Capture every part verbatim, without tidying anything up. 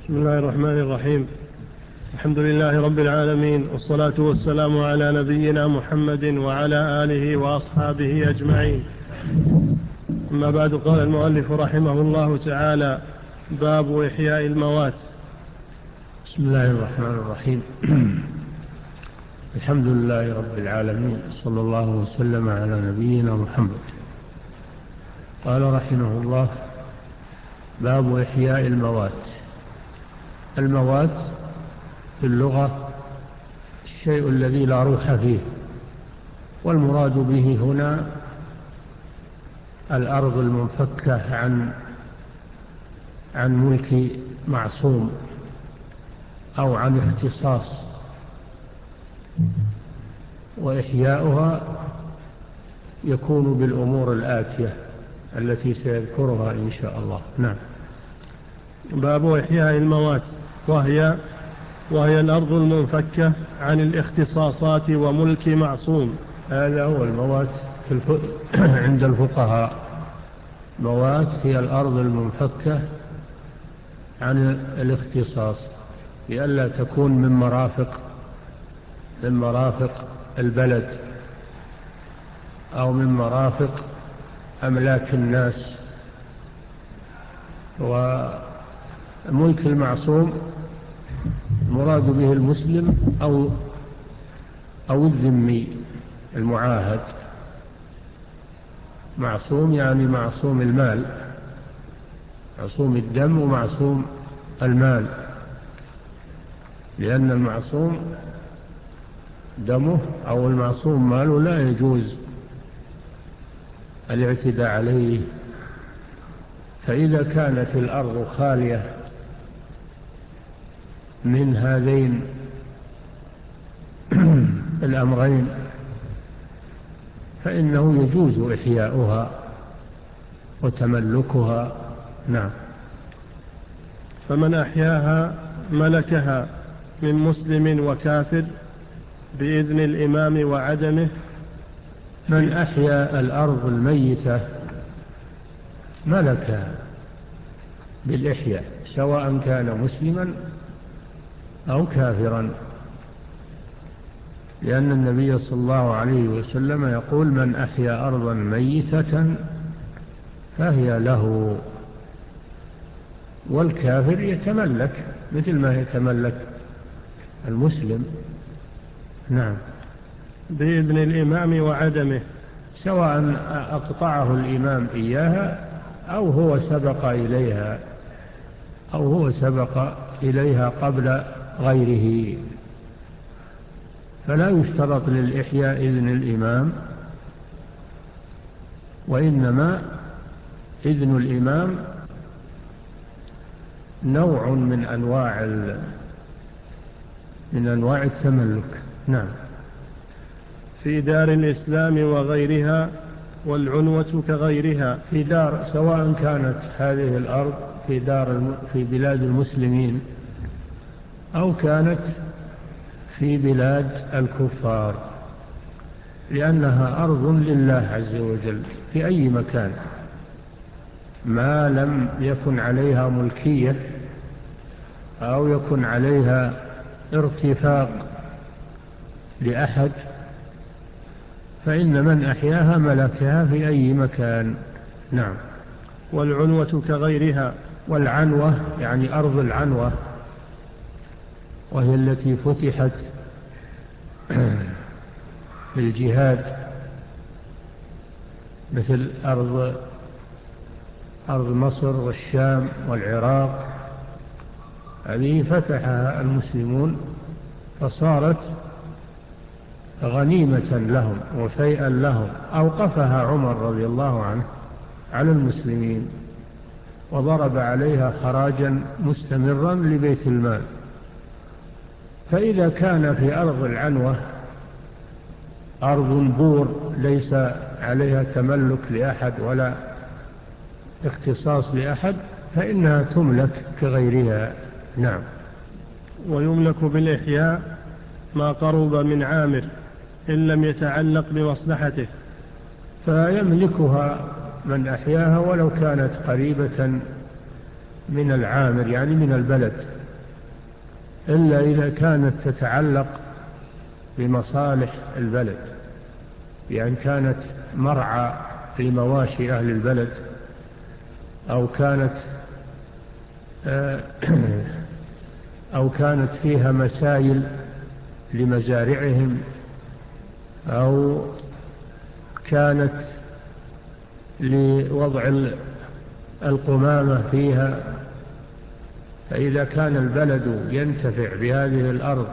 بسم الله الرحمن الرحيم. الحمد لله رب العالمين، والصلاة والسلام على نبينا محمد وعلى آله وأصحابه أجمعين. أما بعد، قال المؤلف رحمه الله تعالى: باب إحياء الموات. بسم الله الرحمن الرحيم. الحمد لله رب العالمين، صلى الله وسلم على نبينا محمد. قال رحمه الله: باب إحياء الموات. الموات في اللغة الشيء الذي لا روح فيه، والمراد به هنا الأرض المنفكة عن عن ملك معصوم أو عن اختصاص، وإحياؤها يكون بالأمور الآتية التي سيذكرها إن شاء الله. نعم. باب إحياء الموات، وهي وهي الأرض المنفكة عن الاختصاصات وملك معصوم. هذا هو الموات في الف... عند الفقهاء. موات هي الأرض المنفكة عن الاختصاص، لئلا تكون من مرافق من مرافق البلد أو من مرافق أملاك الناس. وملك المعصوم مراد به المسلم أو أو الذمي المعاهد. معصوم يعني معصوم المال، معصوم الدم ومعصوم المال، لأن المعصوم دمه أو المعصوم ماله لا يجوز الاعتداء عليه. فإذا كانت الأرض خالية من هذين الأمرين فإنه يجوز إحياؤها وتملكها. نعم. فمن أحياها ملكها من مسلم وكافر بإذن الإمام وعدمه. من أحيا الأرض الميتة ملكها بالإحياء، سواء كان مسلما أو كافرا، لأن النبي صلى الله عليه وسلم يقول: من أحيا أرضا ميتة فهي له. والكافر يتملك مثل ما يتملك المسلم. نعم. بإذن الإمام وعدمه، سواء أقطعه الإمام إياها أو هو سبق إليها أو هو سبق إليها قبل غيره. فلا يشترط للإحياء إذن الإمام، وإنما إذن الإمام نوع من أنواع من أنواع التملك. نعم. في دار الإسلام وغيرها، والعنوة كغيرها. في دار، سواء كانت هذه الأرض في دار في بلاد المسلمين أو كانت في بلاد الكفار، لأنها أرض لله عز وجل في أي مكان، ما لم يكن عليها ملكية أو يكن عليها ارتفاق لأحد، فإن من أحياها ملكها في أي مكان. نعم. والعنوة كغيرها. والعنوة يعني أرض العنوة، وهي التي فتحت بالجهاد، مثل أرض أرض مصر والشام والعراق. هذه فتحها المسلمون فصارت غنيمة لهم وفيئا لهم. أوقفها عمر رضي الله عنه على المسلمين، وضرب عليها خراجا مستمرا لبيت المال. فإذا كان في أرض العنوة أرض بور ليس عليها تملك لأحد ولا اختصاص لأحد، فإنها تملك كغيرها. نعم. ويملك بالإحياء ما قرب من عامر إن لم يتعلق بمصلحته. فيملكها من أحياها ولو كانت قريبة من العامر يعني من البلد، إلا إذا كانت تتعلق بمصالح البلد، بأن كانت مرعى لمواشي أهل البلد، أو كانت أو كانت فيها مسايل لمزارعهم، أو كانت لوضع القمامة فيها. فإذا كان البلد ينتفع بهذه الأرض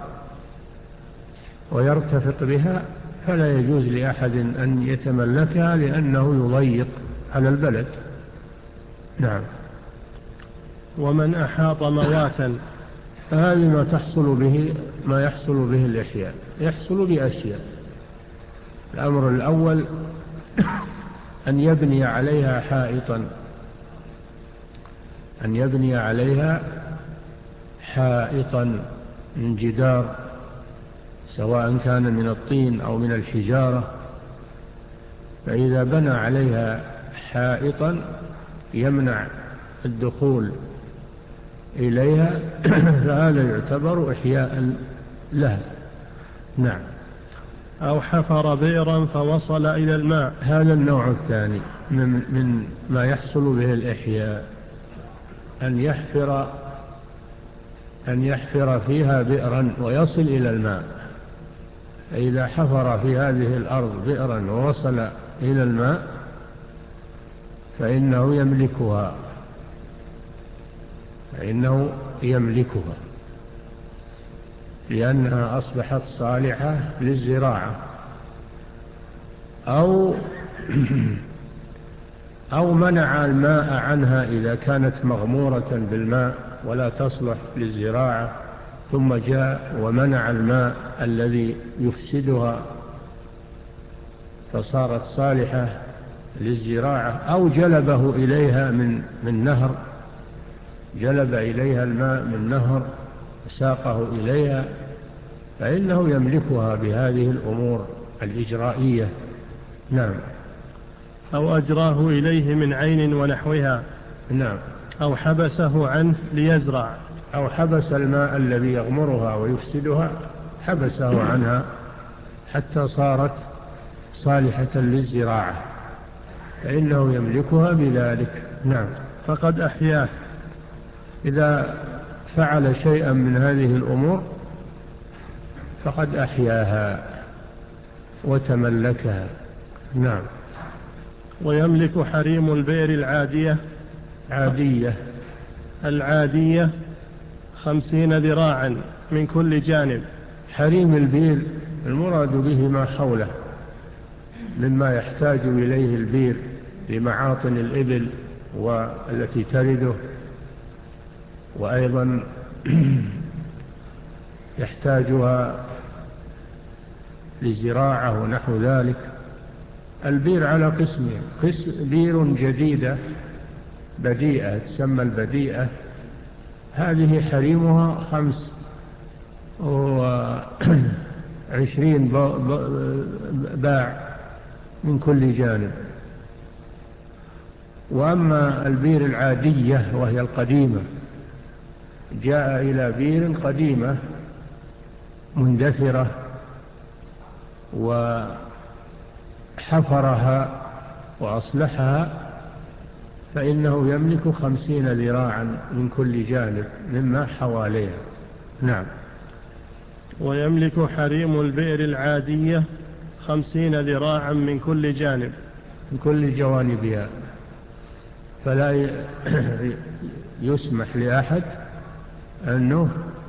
ويرتفق بها فلا يجوز لأحد أن يتملكها، لأنه يضيق على البلد. نعم. ومن أحاط مواتا، هذه ما تحصل به ما يحصل به الإحياء، يحصل بأشياء. الأمر الأول أن يبني عليها حائطا، أن يبني عليها حائطا من جدار، سواء كان من الطين أو من الحجارة. فإذا بنى عليها حائطا يمنع الدخول إليها فهذا يعتبر إحياء لها. نعم. أو حفر بئرا فوصل إلى الماء، هذا النوع الثاني من, من ما يحصل به الإحياء، أن يحفر أن يحفر فيها بئرا ويصل إلى الماء. فإذا حفر في هذه الأرض بئرا ووصل إلى الماء فإنه يملكها فإنه يملكها لأنها أصبحت صالحة للزراعة. أو أو منع الماء عنها إذا كانت مغمورة بالماء ولا تصلح للزراعة، ثم جاء ومنع الماء الذي يفسدها فصارت صالحة للزراعة. أو جلبه إليها من من نهر، جلب إليها الماء من نهر ساقه إليها، فإنه يملكها بهذه الأمور الإجرائية. نعم. أو أجراه إليه من عين ونحوها. نعم. أو حبسه عنه ليزرع، أو حبس الماء الذي يغمرها ويفسدها، حبسه عنها حتى صارت صالحة للزراعة، فإنه يملكها بذلك. نعم. فقد أحياه. إذا فعل شيئا من هذه الأمور فقد أحياها وتملكها. نعم. ويملك حريم البئر العادية عادية العادية خمسين ذراعا من كل جانب. حريم البئر المراد به ما حوله مما يحتاج إليه البئر لمعاطن الإبل والتي ترده، وأيضا يحتاجها للزراعة ونحو ذلك. البئر على قسمين: قسم بئر جديدة بديئة تسمى البديئة، هذه حريمها خمس وعشرين باع من كل جانب. وأما البئر العادية وهي القديمة، جاء إلى بئر قديمة مندثرة وحفرها وأصلحها، فإنه يملك خمسين ذراعا من كل جانب مما حواليها. نعم. ويملك حريم البئر العادية خمسين ذراعا من كل جانب، من كل جوانبها، فلا يسمح لأحد أنه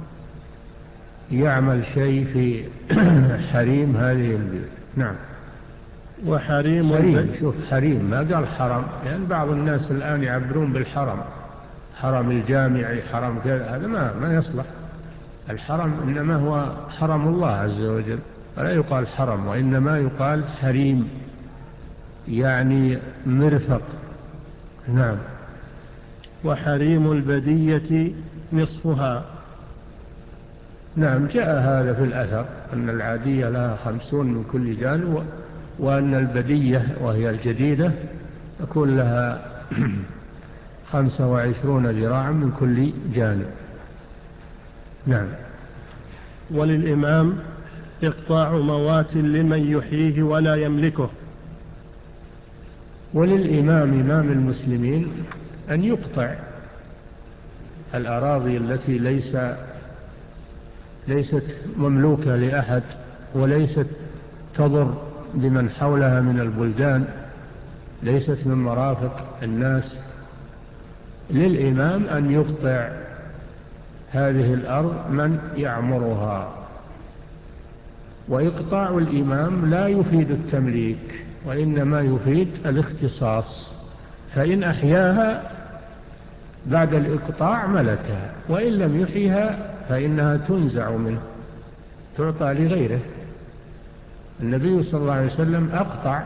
يعمل شيء في حريم هذه البئر. نعم. وحريم حريم، شوف حريم ما قال حرم، لأن يعني بعض الناس الآن يعبرون بالحرم، حرم الجامعي، حرم كذا، هذا ما ما يصلح. الحرم إنما هو حرم الله عز وجل، فلا يقال حرم، وإنما يقال حريم، يعني مرفق. نعم. وحريم البدية نصفها. نعم، جاء هذا في الأثر أن العادية لها خمسون من كل جانب، وأن البدية وهي الجديدة يكون لها خمسة وعشرون ذراعا من كل جانب. نعم. وللإمام إقطاع موات لمن يحييه ولا يملكه. وللإمام إمام المسلمين أن يقطع الأراضي التي ليس ليست مملوكة لأحد وليست تضر بمن حولها من البلدان، ليست من مرافق الناس. للإمام أن يقطع هذه الأرض من يعمرها. وإقطاع الإمام لا يفيد التمليك، وإنما يفيد الاختصاص، فإن أحياها بعد الإقطاع ملكها، وإن لم يحيها فإنها تنزع منه تعطى لغيره. النبي صلى الله عليه وسلم أقطع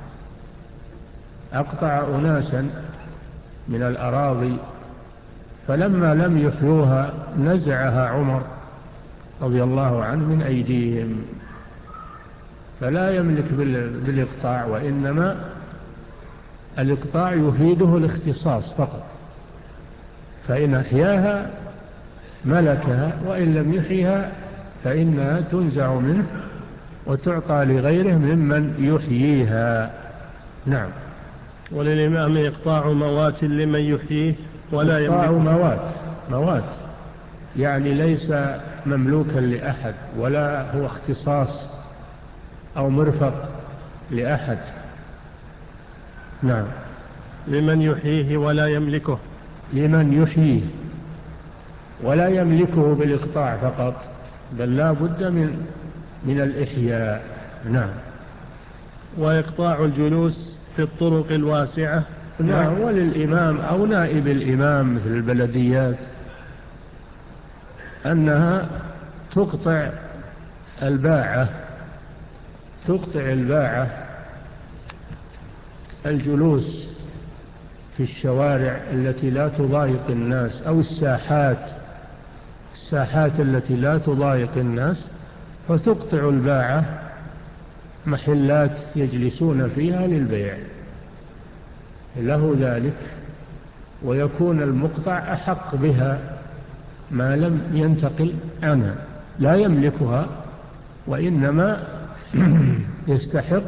أقطع أناسا من الأراضي، فلما لم يحيوها نزعها عمر رضي الله عنه من أيديهم. فلا يملك بالإقطاع، وإنما الإقطاع يفيده الاختصاص فقط، فإن أحياها ملكها، وإن لم يحيها فإنها تنزع منه وتعطى لغيره ممن يحييها. نعم. وللإمام إقطاع موات لمن يحييه ولا يملكه. إقطاع موات موات يعني ليس مملوكا لأحد، ولا هو اختصاص أو مرفق لأحد. نعم. لمن يحييه ولا يملكه. لمن يحييه ولا يملكه بالإقطاع فقط، بل لا بد من من الإحياء. نعم. وإقطاع الجلوس في الطرق الواسعة. نعم. وللإمام أو نائب الإمام مثل البلديات أنها تقطع الباعة تقطع الباعة الجلوس في الشوارع التي لا تضايق الناس، أو الساحات الساحات التي لا تضايق الناس، فتقطع الباعة محلات يجلسون فيها للبيع، له ذلك، ويكون المقطع أحق بها ما لم ينتقل عنها، لا يملكها وإنما يستحق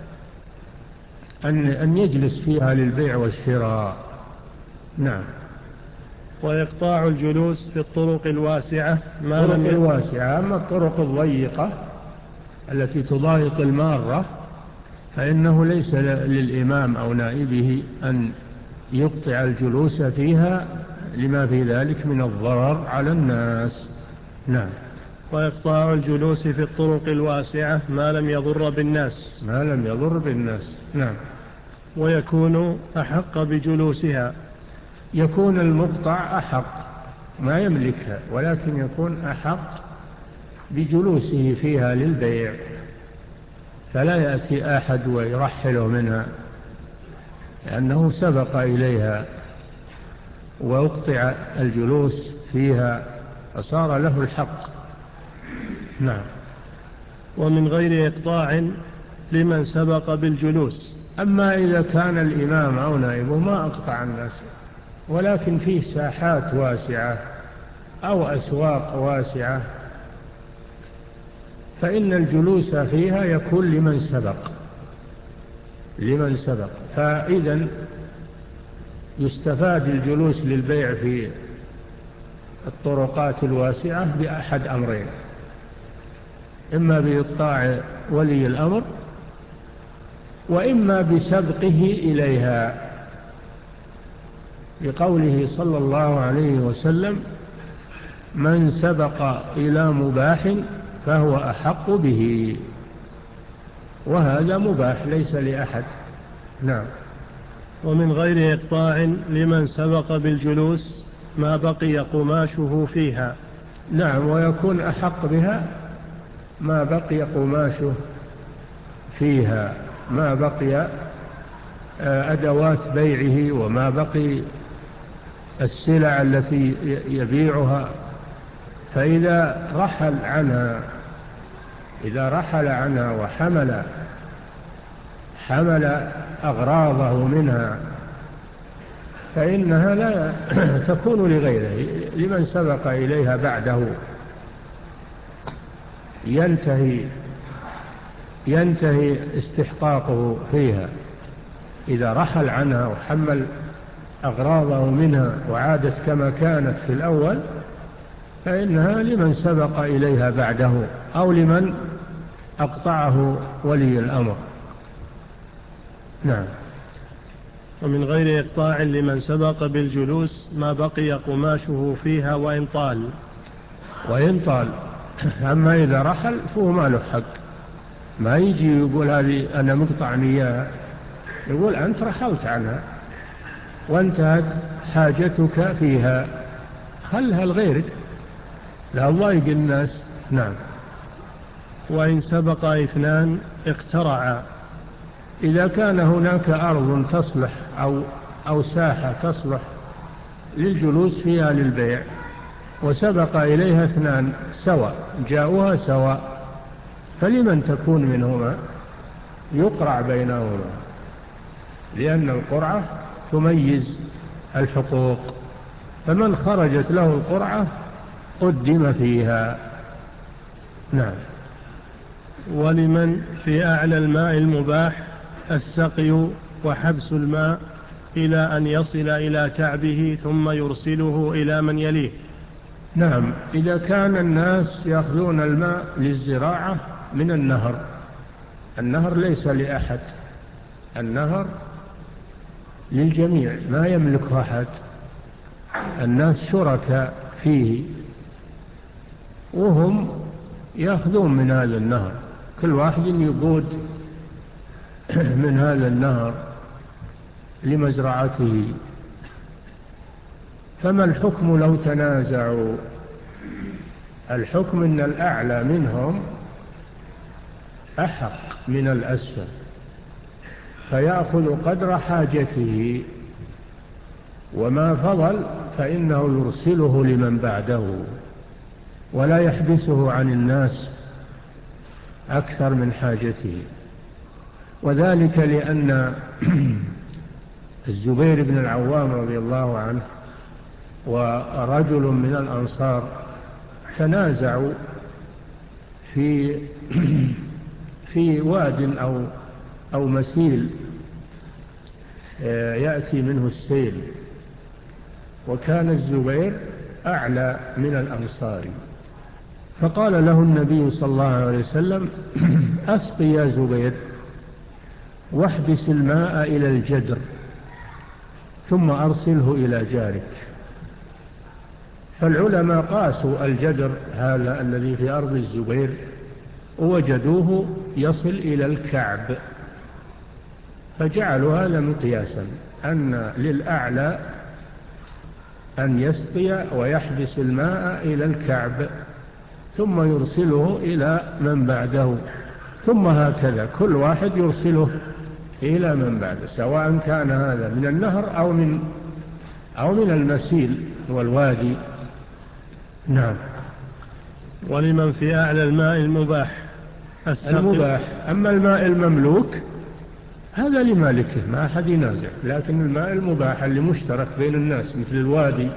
أن أن يجلس فيها للبيع والشراء. نعم. وإقطاع الجلوس في الطرق الواسعة ما الطرق لم ي... الواسعة. أما الطرق الضيقة التي تضايق المارة فإنه ليس للإمام أو نائبه أن يقطع الجلوس فيها لما في ذلك من الضرر على الناس. نعم. وإقطاع الجلوس في الطرق الواسعة ما لم يضر بالناس. ما لم يضر بالناس. نعم. ويكون أحق بجلوسها. يكون المقطع أحق، ما يملكها، ولكن يكون أحق بجلوسه فيها للبيع، فلا يأتي أحد ويرحله منها لأنه سبق إليها وأقطع الجلوس فيها فصار له الحق. نعم. ومن غير إقطاع لمن سبق بالجلوس. أما إذا كان الإمام أو نائبه ما أقطع الناس، ولكن فيه ساحات واسعة أو أسواق واسعة، فإن الجلوس فيها يكون لمن سبق لمن سبق فإذا يستفاد الجلوس للبيع في الطرقات الواسعة بأحد أمرين: إما بإقطاع ولي الأمر، وإما بسبقه إليها، لقوله صلى الله عليه وسلم: من سبق إلى مباح فهو أحق به. وهذا مباح ليس لأحد. نعم. ومن غير إقطاع لمن سبق بالجلوس ما بقي قماشه فيها. نعم. ويكون أحق بها ما بقي قماشه فيها، ما بقي أدوات بيعه، وما بقي السلع التي يبيعها. فإذا رحل عنها إذا رحل عنها وحمل حمل أغراضه منها فإنها لا تكون لغيره، لمن سبق إليها بعده ينتهي ينتهي استحقاقه فيها. إذا رحل عنها وحمل أغراضه منها وعادت كما كانت في الأول فإنها لمن سبق إليها بعده أو لمن أقطعه ولي الأمر. نعم. ومن غير إقطاع لمن سبق بالجلوس ما بقي قماشه فيها وإن طال وإن طال. أما إذا رحل فهو ما له حق، ما يجي يقول هذه أنا مقطع إياها، يقول أنت رحلت عنها وانتهت حاجتك فيها، خلها لغيرك لا ضايق الناس. نعم. وإن سبق اثنان اقترعا. إذا كان هناك أرض تصلح أو, أو ساحة تصلح للجلوس فيها للبيع وسبق إليها اثنان سواء جاءوها سواء، فلمن تكون منهما؟ يقرع بينهما، لأن القرعة تميز الحقوق، فمن خرجت له القرعة قدم فيها. نعم. ولمن في أعلى الماء المباح السقي وحبس الماء إلى أن يصل إلى كعبه ثم يرسله إلى من يليه. نعم. إذا كان الناس يأخذون الماء للزراعة من النهر، النهر ليس لأحد، النهر للجميع ما يملكه أحد، الناس شركاء فيه وهم يأخذون من هذا النهر، كل واحد يقود من هذا النهر لمزرعته. فما الحكم لو تنازعوا؟ الحكم أن الأعلى منهم أحق من الأسفل، فيأخذ قدر حاجته، وما فضل فإنه يرسله لمن بعده ولا يحبسه عن الناس أكثر من حاجته. وذلك لأن الزبير بن العوام رضي الله عنه ورجل من الأنصار تنازعوا في في واد أو أو مسيل يأتي منه السيل، وكان الزبير أعلى من الأنصار، فقال له النبي صلى الله عليه وسلم أسقي يا زبير واحبس الماء إلى الجدر ثم أرسله إلى جارك. فالعلماء قاسوا الجدر هذا الذي في أرض الزبير ووجدوه يصل إلى الكعب، فجعلوا هذا مقياسا أن للأعلى أن يسقي ويحبس الماء إلى الكعب ثم يرسله إلى من بعده، ثم هكذا كل واحد يرسله إلى من بعده، سواء كان هذا من النهر أو من أو من المسيل والوادي. نعم. ولمن في أعلى الماء المباح المباح. أما الماء المملوك هذا لمالكه ما أحد ينازع، لكن الماء المباح اللي مشترك بين الناس مثل الوادي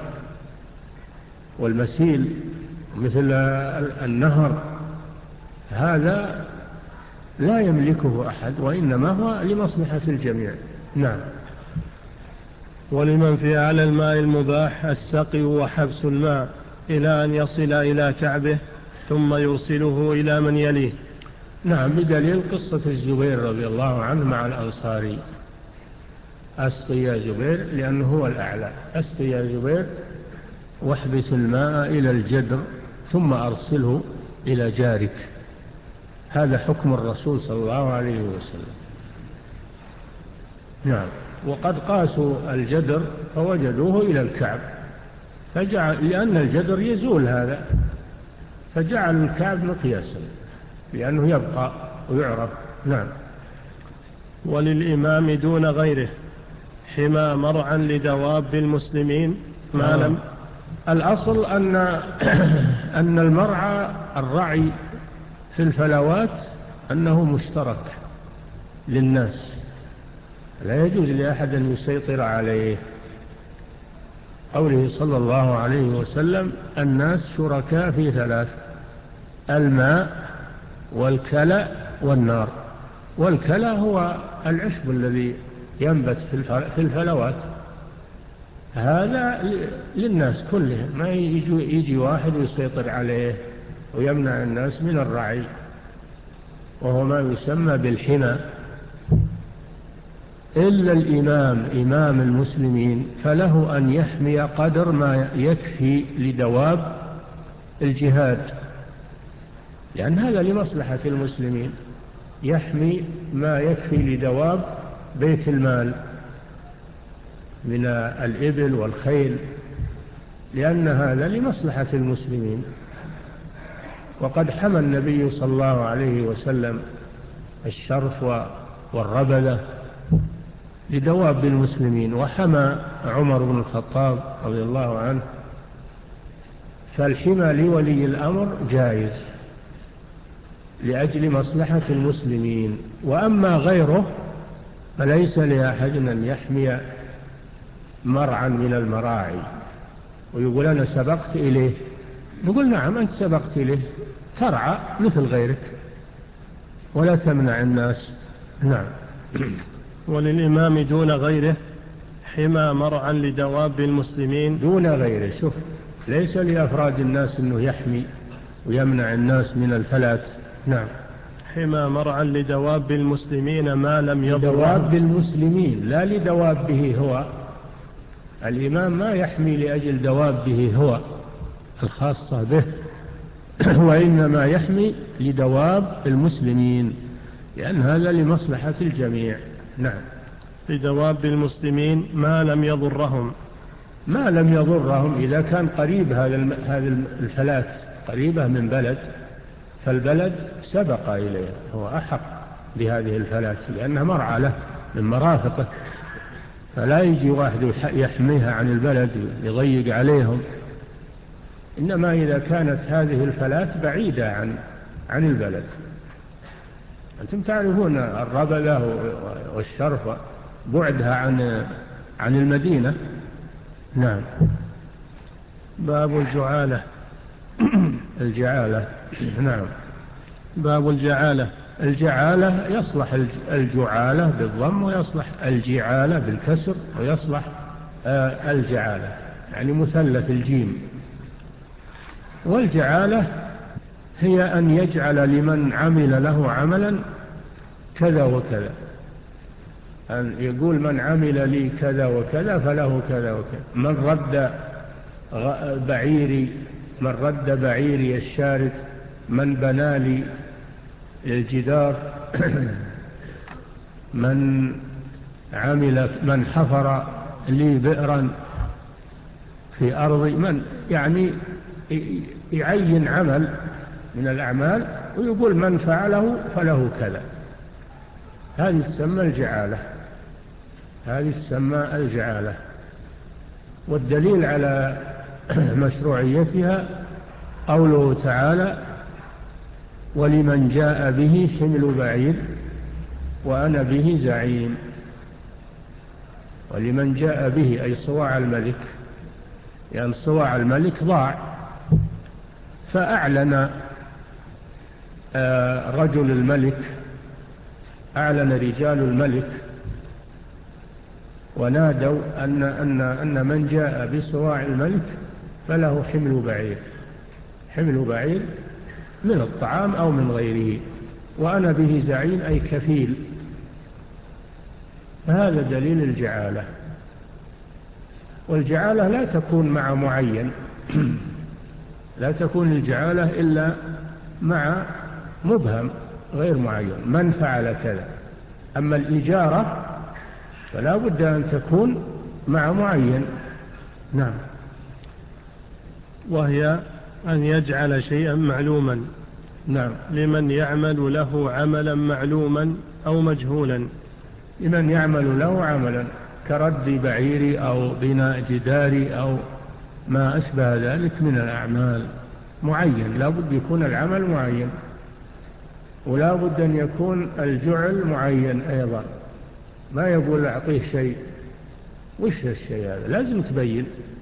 والمسيل مثل النهر هذا لا يملكه أحد، وإنما هو لمصلحة الجميع. نعم. ولمن في أعلى الماء المباح السقي وحبس الماء إلى أن يصل إلى كعبه ثم يوصله إلى من يليه. نعم. بدليل قصة الزبير رضي الله عنه مع الأنصاري، أسقي يا زبير لأنه هو الأعلى، أسقي يا زبير واحبس الماء إلى الجدر ثم أرسله إلى جارك. هذا حكم الرسول صلى الله عليه وسلم. نعم. وقد قاسوا الجدر فوجدوه إلى الكعب، فجعل لأن الجدر يزول هذا، فجعل الكعب مقياسا لأنه يبقى ويعرف. نعم. وللإمام دون غيره حمى مرعا لدواب المسلمين ما لم. الأصل أن أن المرعى الرعي في الفلوات أنه مشترك للناس، لا يجوز لأحد أن يسيطر عليه، قوله صلى الله عليه وسلم الناس شركاء في ثلاث: الماء والكلى والنار. والكلى هو العشب الذي ينبت في الفلوات، هذا للناس كلهم، ما يجي, يجي واحد يسيطر عليه ويمنع الناس من الرعي، وهو ما يسمى بالحمى. إلا الإمام إمام المسلمين فله أن يحمي قدر ما يكفي لدواب الجهاد، لأن هذا لمصلحة المسلمين، يحمي ما يكفي لدواب بيت المال من الإبل والخيل، لأن هذا لمصلحة المسلمين. وقد حمى النبي صلى الله عليه وسلم الشرف والربذة لدواب المسلمين، وحمى عمر بن الخطاب رضي الله عنه. فالحمى لولي الأمر جائز لأجل مصلحة المسلمين، وأما غيره فليس لأحد أن يحمي مرعا من المراعي ويقول أنا سبقت إليه. نقول نعم أنت سبقت إليه، ترعى مثل غيرك ولا تمنع الناس. نعم. وللإمام دون غيره حمى مرعا لدواب المسلمين دون غيره. شوف، ليس لأفراد الناس أنه يحمي ويمنع الناس من الفلات. نعم. حمى مرعا لدواب المسلمين ما لم يضر دواب المسلمين لا لدوابه هو. الإمام ما يحمي لأجل دوابه هو الخاصة به وإنما يحمي لدواب المسلمين، لأن هذا لمصلحة الجميع. نعم. لدواب المسلمين ما لم يضرهم. ما لم يضرهم إذا كان قريب هذا الفلات قريبة من بلد، فالبلد سبق إليه، هو أحق بهذه الفلات لأنها مرعى له من مرافقه، فلا يجي واحد يحميها عن البلد يضيق عليهم. إنما إذا كانت هذه الفلات بعيدة عن عن البلد. أنتم تعرفون الربذة والشرف بعدها عن عن المدينة. نعم. باب الجعالة. الجعالة. نعم. باب الجعالة. الجعالة يصلح الجعالة بالضم، ويصلح الجعالة بالكسر، ويصلح الجعالة يعني مثلث الجيم. والجعالة هي أن يجعل لمن عمل له عملا كذا وكذا، أن يقول من عمل لي كذا وكذا فله كذا وكذا، من رد بعيري من رد بعيري الشارد، من بنى لي الجدار، من عمل من حفر لي بئرا في أرضي، من يعني يعين عمل من الأعمال ويقول من فعله فله كذا. هذه تسمى الجعالة. هذه تسمى الجعالة. والدليل على مشروعيتها قوله تعالى: ولمن جاء به حمل بعير وأنا به زعيم. ولمن جاء به أي صواع الملك، يعني صواع الملك ضاع، فأعلن رجل الملك، أعلن رجال الملك ونادوا أن, أن, أن من جاء بصواع الملك فله حمل بعير، حمل بعير من الطعام أو من غيره، وأنا به زعيم أي كفيل. فهذا دليل الجعالة. والجعالة لا تكون مع معين، لا تكون الجعالة إلا مع مبهم غير معين، من فعل كذا. أما الإجارة فلا بد أن تكون مع معين. نعم. وهي أن يجعل شيئا معلوما. نعم. لمن يعمل له عملا معلوما أو مجهولا. لمن يعمل له عملا كرد بعيري أو بناء جداري أو ما أشبه ذلك من الأعمال معين، لا بد يكون العمل معين، ولا بد أن يكون الجعل معين أيضا. ما يقول أعطيه شيء، وش الشيء هذا؟ لازم تبين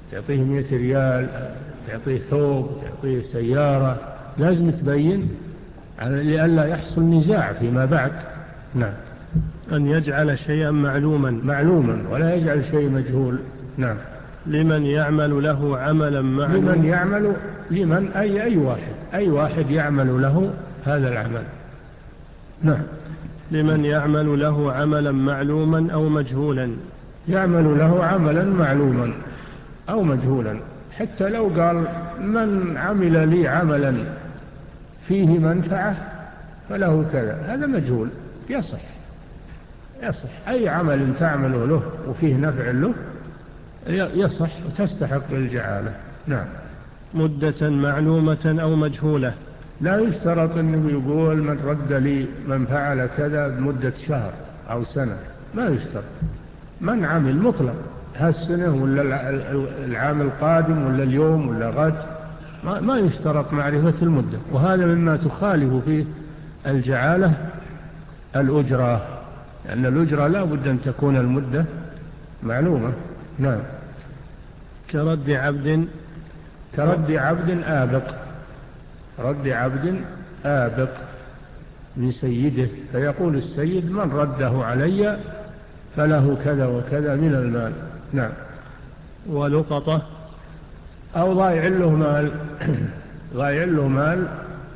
تعطيه مئة ريال، تعطيه ثوب، تعطيه سيارة، لازم تبين لئلا يحصل نزاع فيما بعد. نعم. أن يجعل شيئا معلوما معلوما ولا يجعل شيء مجهول. نعم. لمن يعمل له عملا معلوما. لمن يعمل، لمن أي أي واحد أي واحد يعمل له هذا العمل. نعم. لمن يعمل له عملا معلوما أو مجهولا. يعمل له عملا معلوما أو مجهولا، حتى لو قال من عمل لي عملا فيه منفعة فله كذا، هذا مجهول، يصح يصح أي عمل تعمله له وفيه نفع له يصح وتستحق الجعالة. نعم. مدة معلومة أو مجهولة. لا يشترط أنه يقول من رد لي من فعل كذا بمدة شهر أو سنة، ما يشترط. من عمل مطلق، هالسنة ولا العام القادم ولا اليوم ولا غد، ما يشترط معرفة المدة. وهذا مما تخالف فيه الجعالة الأجرة، لأن الأجرة لا بد أن تكون المدة معلومة. نعم. كرد عبد كرد عبد آبق، رد عبد آبق من سيده، فيقول السيد من رده علي فله كذا وكذا من المال. نعم. ولقطة أو ضايع له مال، ضايع له مال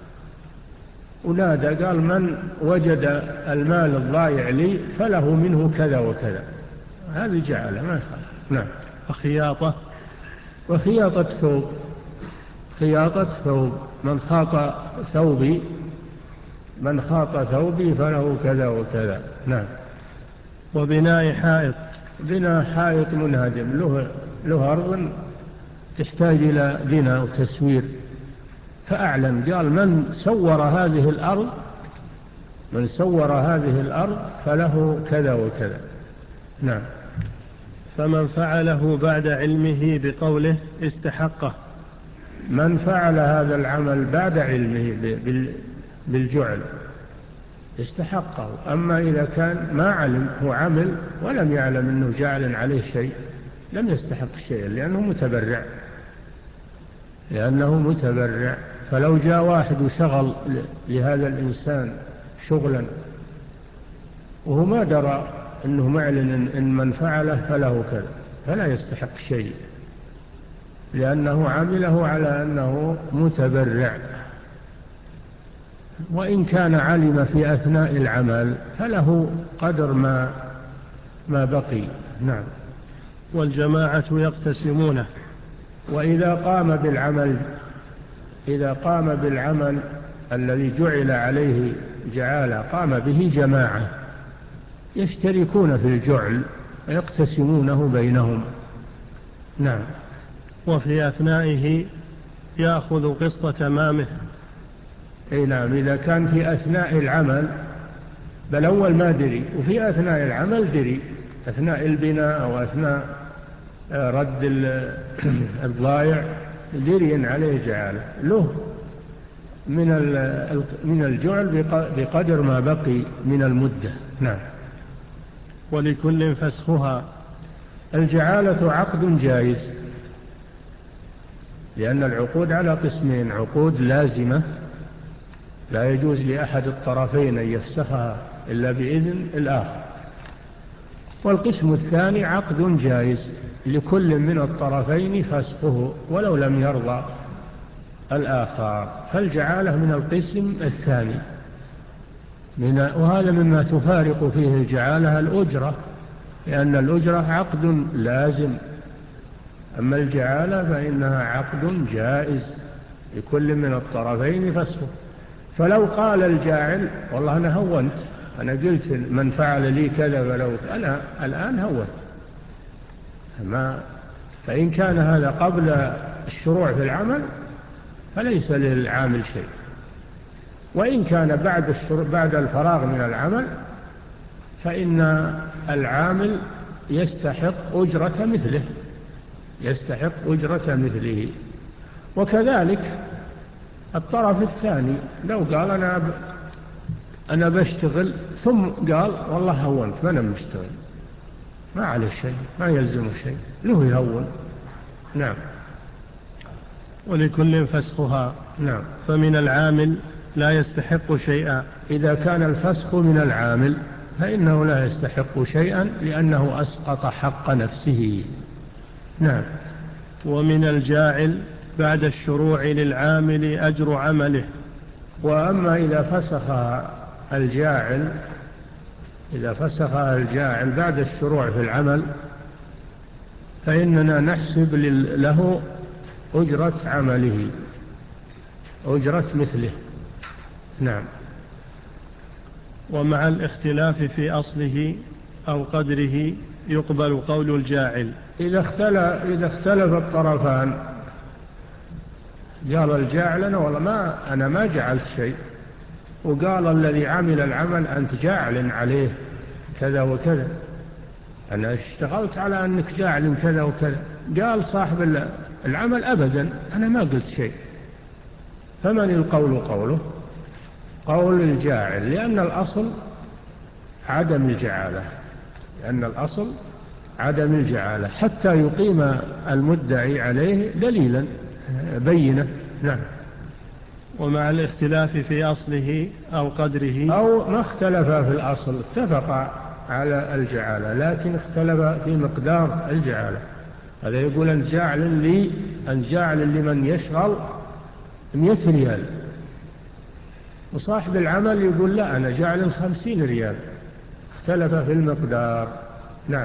ونادى قال من وجد المال الضايع لي فله منه كذا وكذا، هذه جعله ما يخالف. نعم. وخياطة وخياطة ثوب، خياطة ثوب، من خاط ثوبي من خاط ثوبي فله كذا وكذا. نعم. وبناء حائط، بناء حائط منهدم، له له أرض تحتاج إلى بناء وتسوير، فأعلم قال من سور هذه الأرض من سور هذه الأرض فله كذا وكذا. نعم. فمن فعله بعد علمه بقوله استحقه. من فعل هذا العمل بعد علمه بالجعل استحقه. أما إذا كان ما علم، هو عمل ولم يعلم أنه جعل عليه شيء، لم يستحق شيء، لأنه متبرع لأنه متبرع. فلو جاء واحد وشغل لهذا الإنسان شغلا وهو ما درى أنه معلن إن من فعله فله كذا، فلا يستحق شيء، لأنه عمله على أنه متبرع. وإن كان علم في أثناء العمل فله قدر ما ما بقي. نعم. والجماعة يقتسمونه. وإذا قام بالعمل إذا قام بالعمل الذي جعل عليه جعالة قام به جماعة يشتركون في الجعل ويقتسمونه بينهم. نعم. وفي أثنائه يأخذ قسط تمامه. أي نعم. إذا كان في أثناء العمل، بل أول ما دري، وفي أثناء العمل دري، أثناء البناء أو أثناء رد الضائع دري عليه جعالة، له من من الجعل بقدر ما بقي من المدة. نعم. ولكل فسخها. الجعالة عقد جائز، لأن العقود على قسمين: عقود لازمة لا يجوز لأحد الطرفين أن يفسخها إلا بإذن الآخر، والقسم الثاني عقد جائز لكل من الطرفين فسخه ولو لم يرضى الآخر، فالجعالة من القسم الثاني. من وهذا مما تفارق فيه الجعالة الأجرة، لأن الأجرة عقد لازم، أما الجعالة فإنها عقد جائز لكل من الطرفين فسخه. فلو قال الجاعل والله أنا هونت، أنا قلت من فعل لي كذا فلو أنا الآن هونت، ما فإن كان هذا قبل الشروع في العمل فليس للعامل شيء، وإن كان بعد الشروع بعد الفراغ من العمل فإن العامل يستحق أجرة مثله يستحق أجرة مثله. وكذلك الطرف الثاني لو قال أنا ب... أنا بشتغل ثم قال والله هونت ما أنا مشتغل، ما عليه شيء، ما يلزمه شيء، له يهون نعم. ولكل فسخها. نعم. فمن العامل لا يستحق شيئا. إذا كان الفسخ من العامل فإنه لا يستحق شيئا لأنه أسقط حق نفسه. نعم. ومن الجاعل بعد الشروع للعامل أجر عمله. وأما إذا فسخها الجاعل إذا فسخها الجاعل بعد الشروع في العمل فإننا نحسب له أجرة عمله، أجرة مثله. نعم. ومع الاختلاف في أصله أو قدره يقبل قول الجاعل. إذا اختلف, إذا اختلف الطرفان، قال الجاعل أنا والله ما أنا ما جعلت شيء، وقال الذي عمل العمل أنت جاعل عليه كذا وكذا، أنا اشتغلت على أنك جاعل كذا وكذا. قال صاحب العمل أبدا أنا ما قلت شيء. فمن القول قوله؟ قول الجاعل، لأن الأصل عدم الجعالة، لأن الأصل عدم الجعالة حتى يقيم المدعي عليه دليلا بينة. نعم. ومع الاختلاف في أصله أو قدره، أو ما اختلف في الأصل، اتفق على الجعالة لكن اختلف في مقدار الجعالة. هذا يقول أن جاعل لي أن جاعل لمن يشغل مئة ريال، وصاحب العمل يقول لا أنا جاعل خمسين ريال، اختلف في المقدار. نعم.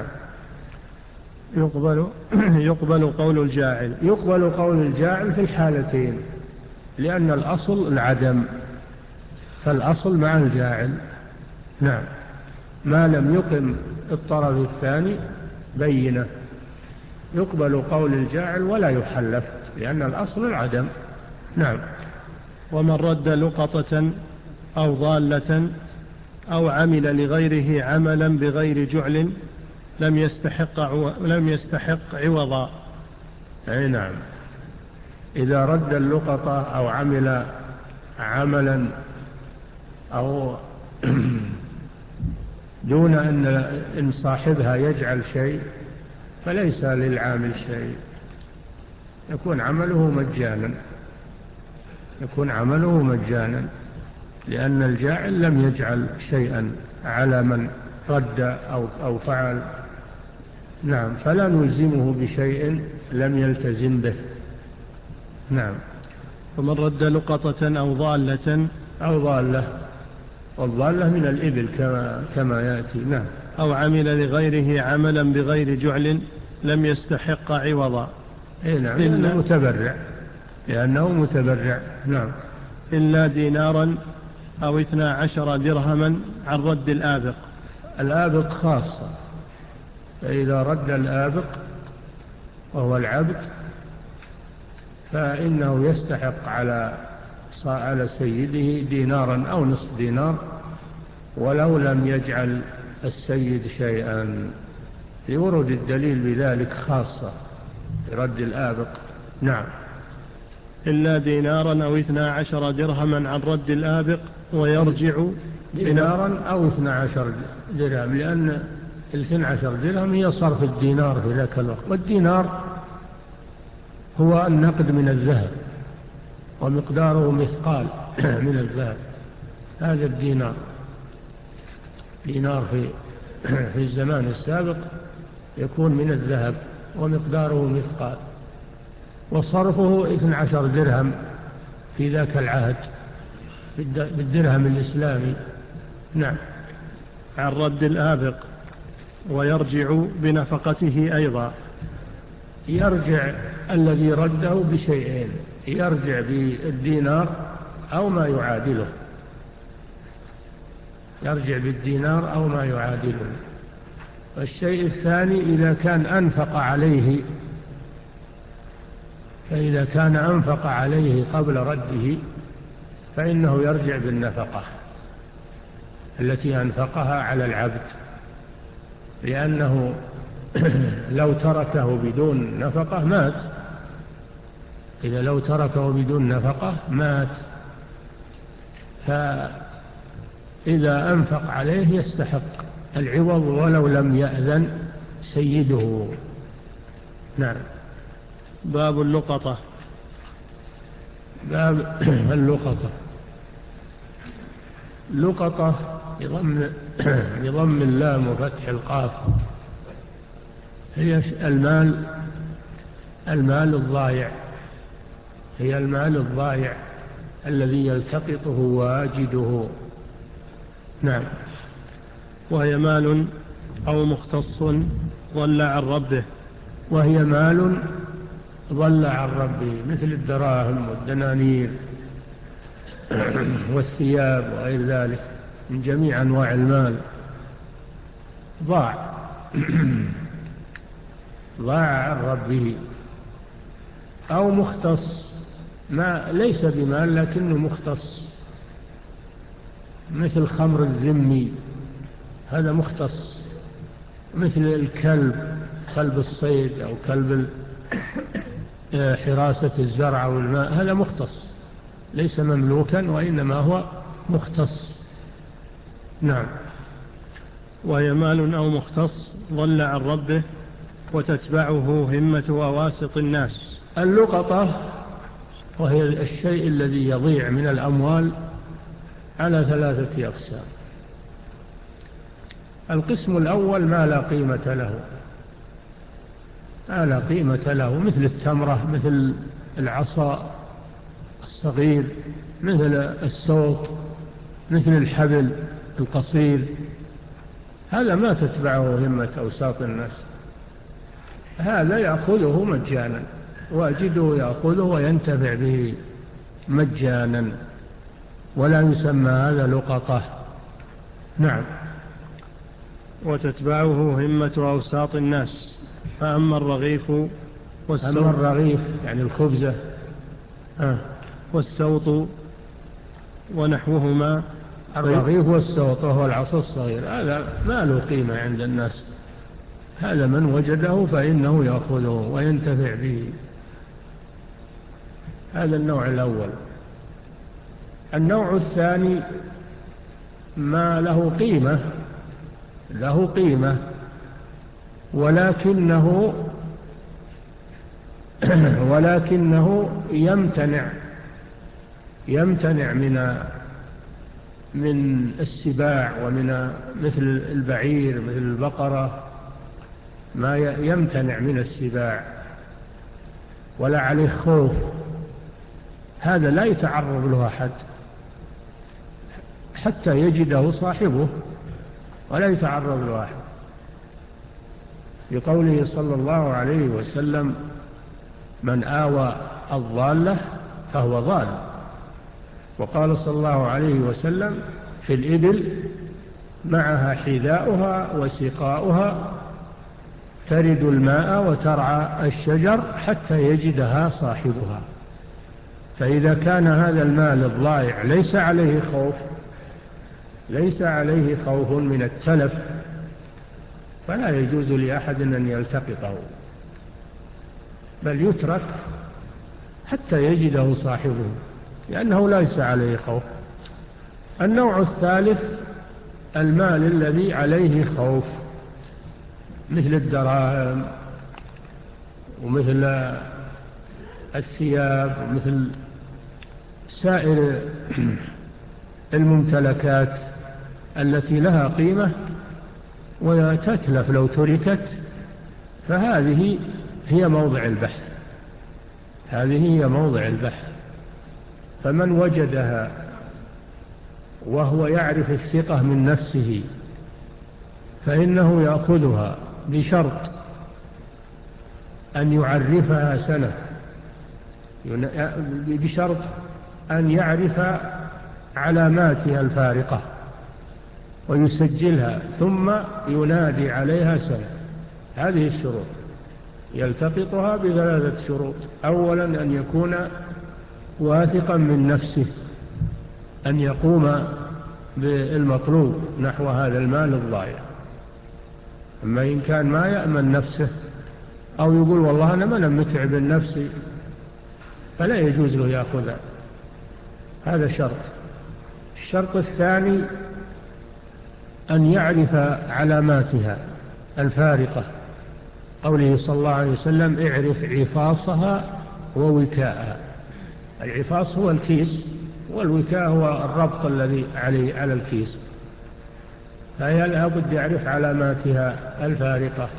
يقبل يقبل قول الجاعل. يقبل قول الجاعل في الحالتين، لأن الأصل العدم، فالأصل مع الجاعل. نعم. ما لم يقم الطرف الثاني بينه يقبل قول الجاعل ولا يحلف، لأن الأصل العدم. نعم. ومن رد لقطة أو ضالة أو عمل لغيره عملا بغير جعل لم يستحق عو... لم يستحق عوضا. أي نعم. إذا رد اللقطة أو عمل عملا أو دون أن إن صاحبها يجعل شيء فليس للعامل شيء، يكون عمله مجانا، يكون عمله مجانا لأن الجاعل لم يجعل شيئا على من رد أو, أو فعل. نعم. فلا نلزمه بشيء لم يلتزم به. نعم. ومن رد لقطة أو ضالة أو ضالة، والضالة من الإبل كما, كما يأتي. نعم. أو عمل لغيره عملا بغير جعل لم يستحق عوضا. إيه نعم. لأنه متبرع، لأنه متبرع. نعم. إلا دينارا أو اثنا عشر درهما عن رد الآبق. الآبق خاصة، فإذا رد الآبق وهو العبد فإنه يستحق على على سيده دينارا أو نصف دينار ولو لم يجعل السيد شيئا، لورد الدليل بذلك خاصة رد الآبق. نعم. إلا دينارا أو اثنا عشر درهما عن رد الآبق ويرجع دينارا أو اثنا عشر درهم، لأن الاثنى عشر درهم هي صرف الدينار في ذاك الوقت، والدينار هو النقد من الذهب ومقداره مثقال من الذهب. هذا الدينار دينار في في الزمان السابق يكون من الذهب ومقداره مثقال، وصرفه اثنى عشر درهم في ذاك العهد بالدرهم الإسلامي. نعم. عن رد الآبق ويرجع بنفقته أيضا. يرجع الذي رده بشيئين، يرجع بالدينار أو ما يعادله، يرجع بالدينار أو ما يعادله. والشيء الثاني إذا كان أنفق عليه، فإذا كان أنفق عليه قبل رده فإنه يرجع بالنفقة التي أنفقها على العبد، لأنه لو تركه بدون نفقة مات. إذا لو تركه بدون نفقة مات، فإذا أنفق عليه يستحق العوض ولو لم يأذن سيده. نعم. باب اللقطة. باب اللقطة. لقطة بضم بضم اللام وفتح القاف هي المال المال الضائع، هي المال الضائع الذي يلتقطه واجده. نعم. وهي مال أو مختص ضل عن ربه. وهي مال ضل عن ربه، مثل الدراهم والدنانير والثياب وغير ذلك من جميع أنواع المال، ضاع ضاع عن ربه. أو مختص، ما ليس بمال لكنه مختص، مثل خمر الذمي، هذا مختص. مثل الكلب، كلب الصيد أو كلب حراسة الزرع والماء، هذا مختص، ليس مملوكا وإنما هو مختص. نعم. وهي مال أو مختص ضل عن ربه وتتبعه همة وواسط الناس. اللقطة وهي الشيء الذي يضيع من الأموال على ثلاثة أقسام. القسم الأول ما لا قيمة له، ما لا قيمة له، مثل التمرة، مثل العصا الصغير، مثل السوط، مثل الحبل القصير، هذا ما تتبعه همة أوساط الناس، هذا يأخذه مجانا، واجده يأخذه وينتفع به مجانا، ولا يسمى هذا لقطة. نعم. وتتبعه همة أوساط الناس. فأما الرغيف والسوط، أما الرغيف يعني الخبزة آه والسوط ونحوهما. الرغيف والسوط وهو العصا الصغير، هذا ما له قيمة عند الناس، هذا من وجده فإنه يأخذه وينتفع به. هذا النوع الأول. النوع الثاني ما له قيمة، له قيمة ولكنه ولكنه يمتنع يمتنع من من السباع، ومن مثل البعير، مثل البقرة، ما يمتنع من السباع ولا عليه خوف، هذا لا يتعرض له أحد حتى يجده صاحبه، ولا يتعرض له أحد. بقوله صلى الله عليه وسلم: من آوى الضالة فهو ضال. وقال صلى الله عليه وسلم: في الإبل معها حذاؤها وسقاؤها ترد الماء وترعى الشجر حتى يجدها صاحبها. فإذا كان هذا المال الضائع ليس عليه خوف، ليس عليه خوف من التلف، فلا يجوز لأحد أن يلتقطه، بل يترك حتى يجده صاحبه، لأنه ليس عليه خوف. النوع الثالث المال الذي عليه خوف، مثل الدراهم ومثل الثياب ومثل سائر الممتلكات التي لها قيمة وتتلف لو تركت، فهذه هي موضع البحث، هذه هي موضع البحث. فمن وجدها وهو يعرف الثقة من نفسه فإنه يأخذها، بشرط أن يعرفها سنة، بشرط أن يعرف علاماتها الفارقة ويسجلها، ثم ينادي عليها سنة. هذه الشروط، يلتقطها بثلاثة شروط: أولا أن يكون واثقا من نفسه أن يقوم بالمطلوب نحو هذا المال الضائع. أما إن كان ما يأمن نفسه أو يقول والله أنا ما متعب نفسي، فلا يجوز له يأخذها، هذا شرط. الشرط الثاني أن يعرف علاماتها الفارقة قوله صلى الله عليه وسلم اعرف عفاصها ووكاءها. العفاص هو الكيس، والوكاء هو الربط الذي عليه على الكيس، فهي لابد يعرف علاماتها الفارقة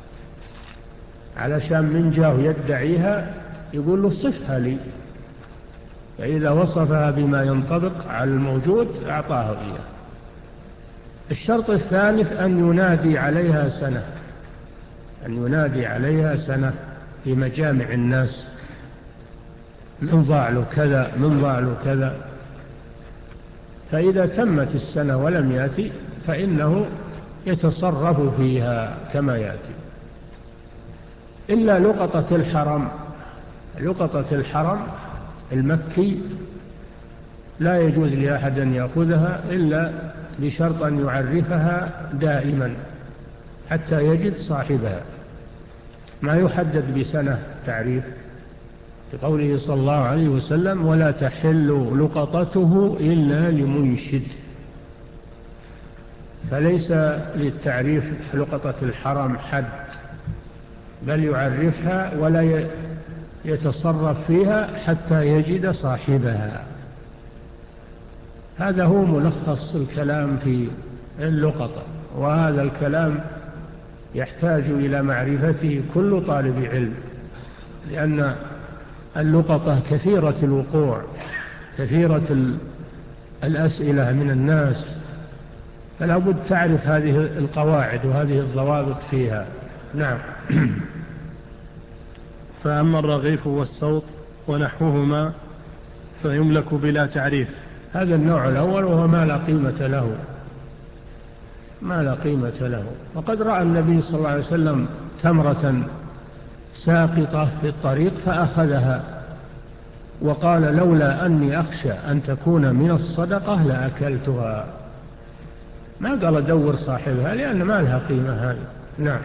علشان من جاه يدعيها يقول له صفها لي، فإذا وصفها بما ينطبق على الموجود أعطاه إياه. الشرط الثالث أن ينادي عليها سنة، أن ينادي عليها سنة في مجامع الناس، من ضاع له كذا من ضاع له كذا. فإذا تمت السنة ولم يأتي فإنه يتصرف فيها كما يأتي. إلا لقطة الحرم، لقطة الحرم المكي لا يجوز لأحد أن يأخذها إلا بشرط أن يعرفها دائما حتى يجد صاحبها، ما يحدد بسنة تعريف، بقوله صلى الله عليه وسلم ولا تحل لقطته إلا لمنشد. فليس للتعريف لقطة الحرم حد، بل يعرفها ولا يتصرف فيها حتى يجد صاحبها. هذا هو ملخص الكلام في اللقطة، وهذا الكلام يحتاج إلى معرفته كل طالب علم، لأن اللقطة كثيرة الوقوع، كثيرة الأسئلة من الناس، فلا بد تعرف هذه القواعد وهذه الضوابط فيها. نعم. فأما الرغيف والسوط ونحوهما فيملك بلا تعريف. هذا النوع الأول وهو ما لا قيمة له، ما لا قيمة له. وقد رأى النبي صلى الله عليه وسلم تمرة ساقطة في الطريق فأخذها وقال لولا أني أخشى أن تكون من الصدقة لأكلتها. ما قال أدور صاحبها لأن ما لها قيمة هذه. نعم.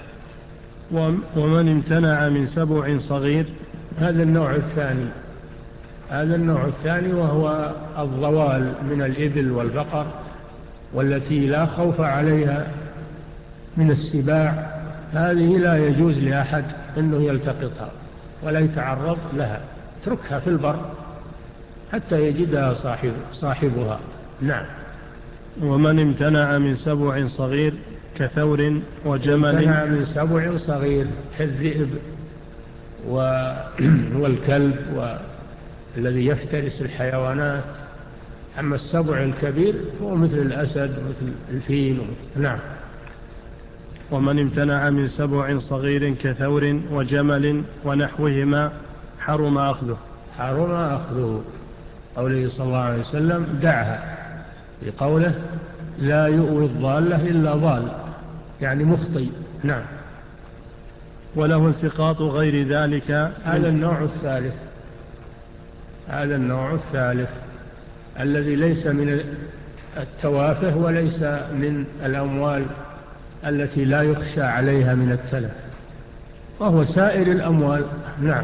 ومن امتنع من سبع صغير، هذا النوع الثاني، هذا النوع الثاني وهو الضوال من الإبل والبقر، والتي لا خوف عليها من السباع، هذه لا يجوز لأحد أنه يلتقطها ولا يتعرض لها، اتركها في البر حتى يجدها صاحب صاحبها. نعم. ومن امتنع من سبع صغير كثور وجمل. امتنع من سبع صغير كالذئب والكلب والذي يفترس الحيوانات. أما السبع الكبير هو مثل الأسد مثل الفيل. نعم. ومن امتنع من سبع صغير كثور وجمل ونحوهما حرم أخذه. حرم أخذه. قوله صلى الله عليه وسلم دعها، بقوله لا يؤوي الضالة إلا ضال، يعني مخطئ. نعم. وله التقاط غير ذلك. هذا النوع الثالث، هذا النوع الثالث الذي ليس من التوافه وليس من الأموال التي لا يخشى عليها من التلف، وهو سائر الأموال. نعم.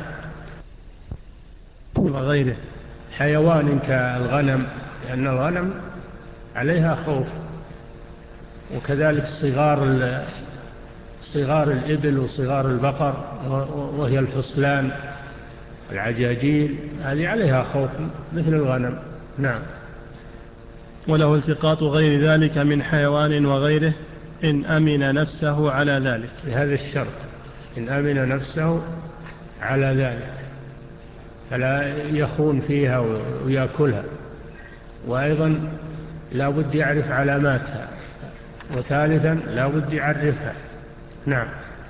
وغيره حيوان كالغنم، لأن الغنم عليها خوف، وكذلك صغار صغار الإبل وصغار البقر وهي الفصلان العجاجيل، هذه عليها خوف مثل الغنم. نعم. وله التقاط غير ذلك من حيوان وغيره إن أمن نفسه على ذلك. بهذا الشرط، إن أمن نفسه على ذلك، فلا يخون فيها ويأكلها، وأيضا لا بد يعرف علاماتها، وثالثا لا بد يعرفها. نعم.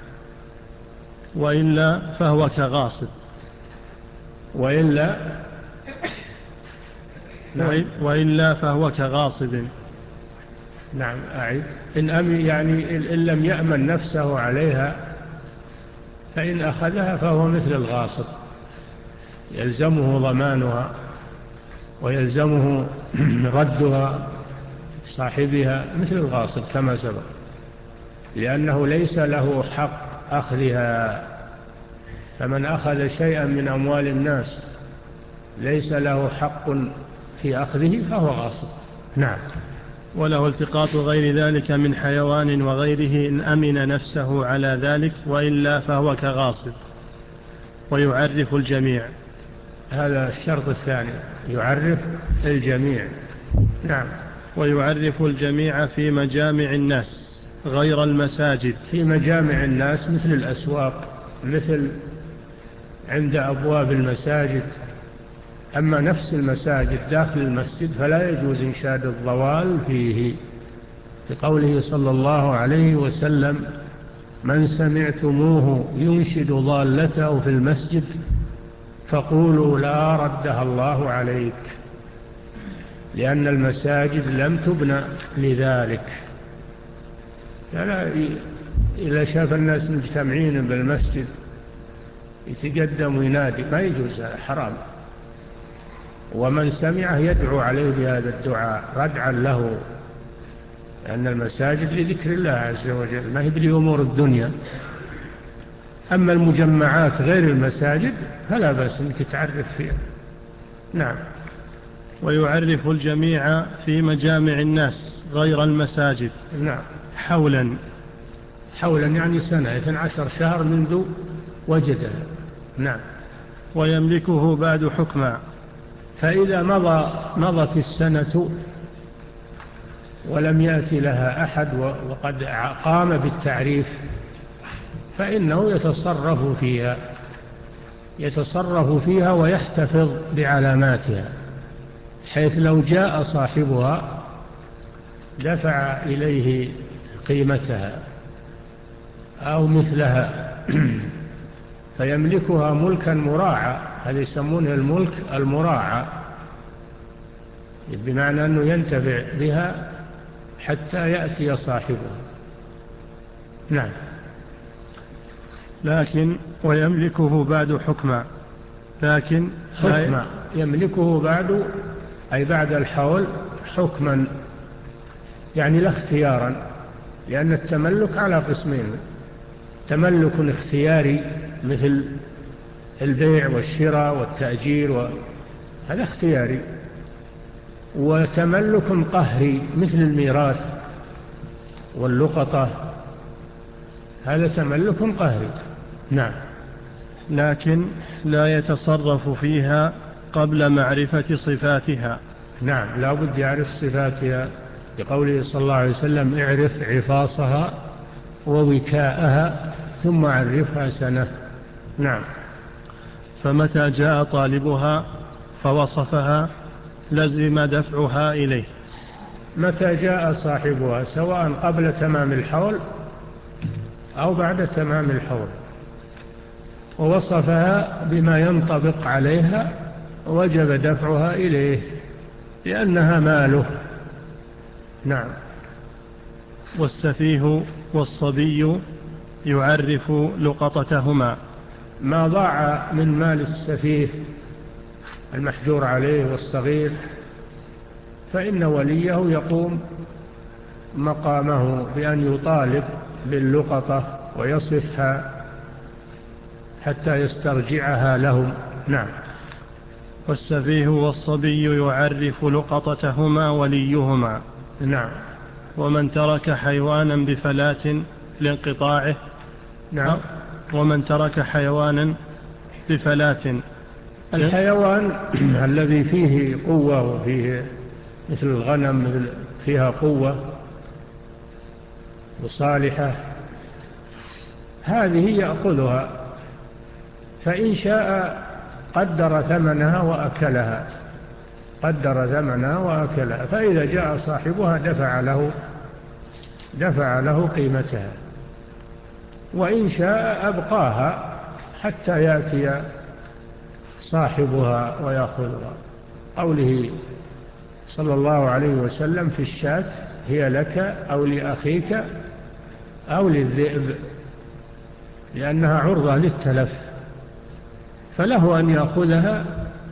وإلا فهو كغاصب. وإلا نعم. وإلا فهو كغاصب. نعم. أعيد. إن أمن يعني إن لم يأمن نفسه عليها فإن أخذها فهو مثل الغاصب، يلزمه ضمانها ويلزمه ردها صاحبها مثل الغاصب كما سبق، لأنه ليس له حق أخذها. فمن أخذ شيئا من أموال الناس ليس له حق في أخذه فهو غاصب. نعم. وله التقاط غير ذلك من حيوان وغيره إن أمن نفسه على ذلك، وإلا فهو كغاصب. ويعرف الجميع. هذا الشرط الثاني، يعرف الجميع. نعم. ويعرف الجميع في مجامع الناس غير المساجد. في مجامع الناس مثل الأسواق، مثل عند أبواب المساجد. أما نفس المساجد داخل المسجد فلا يجوز إنشاد الضوال فيه، بقوله صلى الله عليه وسلم: من سمعتموه ينشد ضالته في المسجد فقولوا لا ردها الله عليك، لأن المساجد لم تبنى لذلك. فلا إذا شاف الناس مجتمعين بالمسجد يتقدم وينادي ما يجوز، هذا حرام. ومن سمعه يدعو عليه بهذا الدعاء ردعا له، لأن المساجد لذكر الله عز وجل ما هي بلأمور الدنيا. أما المجمعات غير المساجد فلا بأس أنك تعرف فيها. نعم. ويعرف الجميع في مجامع الناس غير المساجد. نعم. حولا. حولا يعني سنة، اثني عشر شهر منذ وجدها. نعم. ويملكه بعد حكما. فإذا مضى مضت السنة ولم يأتي لها أحد وقد قام بالتعريف فإنه يتصرف فيها يتصرف فيها ويحتفظ بعلاماتها، حيث لو جاء صاحبها دفع إليه قيمتها أو مثلها فيملكها ملكا مراعى. هذا يسمونه الملك المراعى، بمعنى أنه ينتفع بها حتى يأتي صاحبها. نعم. لكن ويملكه بعد حكما. لكن حكما يملكه بعد، أي بعد الحول، حكما يعني لا اختيارا، لأن التملك على قسمين: تملك اختياري مثل البيع والشراء والتأجير و... هذا اختياري، وتملك قهري مثل الميراث واللقطة، هذا تملك قهري. نعم. لكن لا يتصرف فيها قبل معرفة صفاتها. نعم، لا بد يعرف صفاتها، بقوله صلى الله عليه وسلم: اعرف عفاصها ووكاءها ثم عرفها سنة. نعم. فمتى جاء طالبها فوصفها لزم دفعها إليه. متى جاء صاحبها سواء قبل تمام الحول أو بعد تمام الحول ووصفها بما ينطبق عليها وجب دفعها إليه لأنها ماله. نعم. والسفيه والصبي يعرف لقطتهما. ما ضاع من مال السفيه المحجور عليه والصغير فإن وليه يقوم مقامه بأن يطالب باللقطة ويصفها حتى يسترجعها لهم. نعم. والسفيه والصبي يعرف لقطتهما وليهما. نعم. ومن ترك حيوانا بفلاة لانقطاعه. نعم. ومن ترك حيوانا بفلاة. الحيوان الذي فيه قوة وفيه مثل الغنم مثل فيها قوة وصالحة، هذه يأخذها، فإن شاء قدر ثمنها وأكلها قدر ثمنها وأكلها فإذا جاء صاحبها دفع له دفع له قيمتها، وإن شاء أبقاها حتى يأتي صاحبها ويأخذها. قوله صلى الله عليه وسلم في الشاة: هي لك أو لأخيك أو للذئب، لأنها عرضة للتلف، فله أن يأخذها،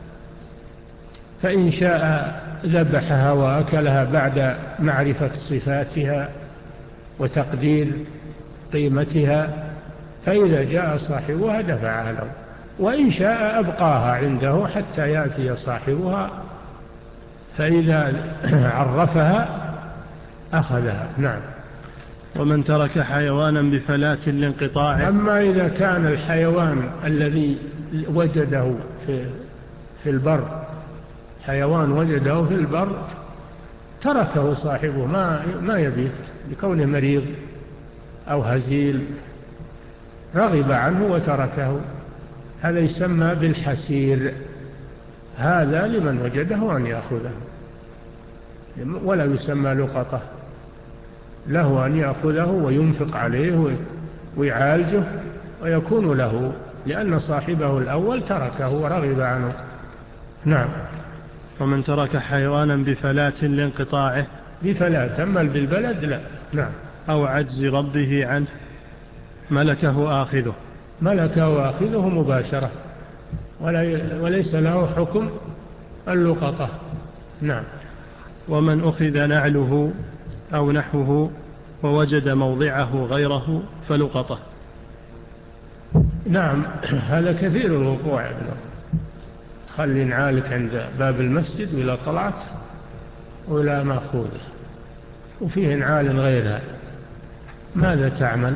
فإن شاء ذبحها وأكلها بعد معرفة صفاتها وتقدير قيمتها، فإذا جاء صاحبها دفعها له، وإن شاء أبقاها عنده حتى يأتي صاحبها، فإذا عرفها أخذها. نعم. ومن ترك حيوانا بفلاة لانقطاعه. أما إذا كان الحيوان الذي وجده في, في البر حيوان وجده في البر تركه صاحبه ما, ما يبيه لكونه مريض أو هزيل، رغب عنه وتركه، هذا يسمى بالحسير. هذا لمن وجده أن يأخذه، ولا يسمى لقطة، له أن يأخذه وينفق عليه ويعالجه ويكون له، لأن صاحبه الأول تركه ورغب عنه. نعم. ومن ترك حيوانا بفلاة لانقطاعه. بفلاة، تمل بالبلد لا. نعم. أو عجز ربه عنه ملكه آخذه. ملكه آخذه مباشرة، وليس له حكم اللقطة. نعم. ومن أخذ نعله أو نحوه ووجد موضعه غيره فلقطه. نعم، هذا كثير الوقوع. خلي نعالك عند باب المسجد وإلى طلعت ولا مأخوذ، وفيه نعال غيرها، ماذا تعمل؟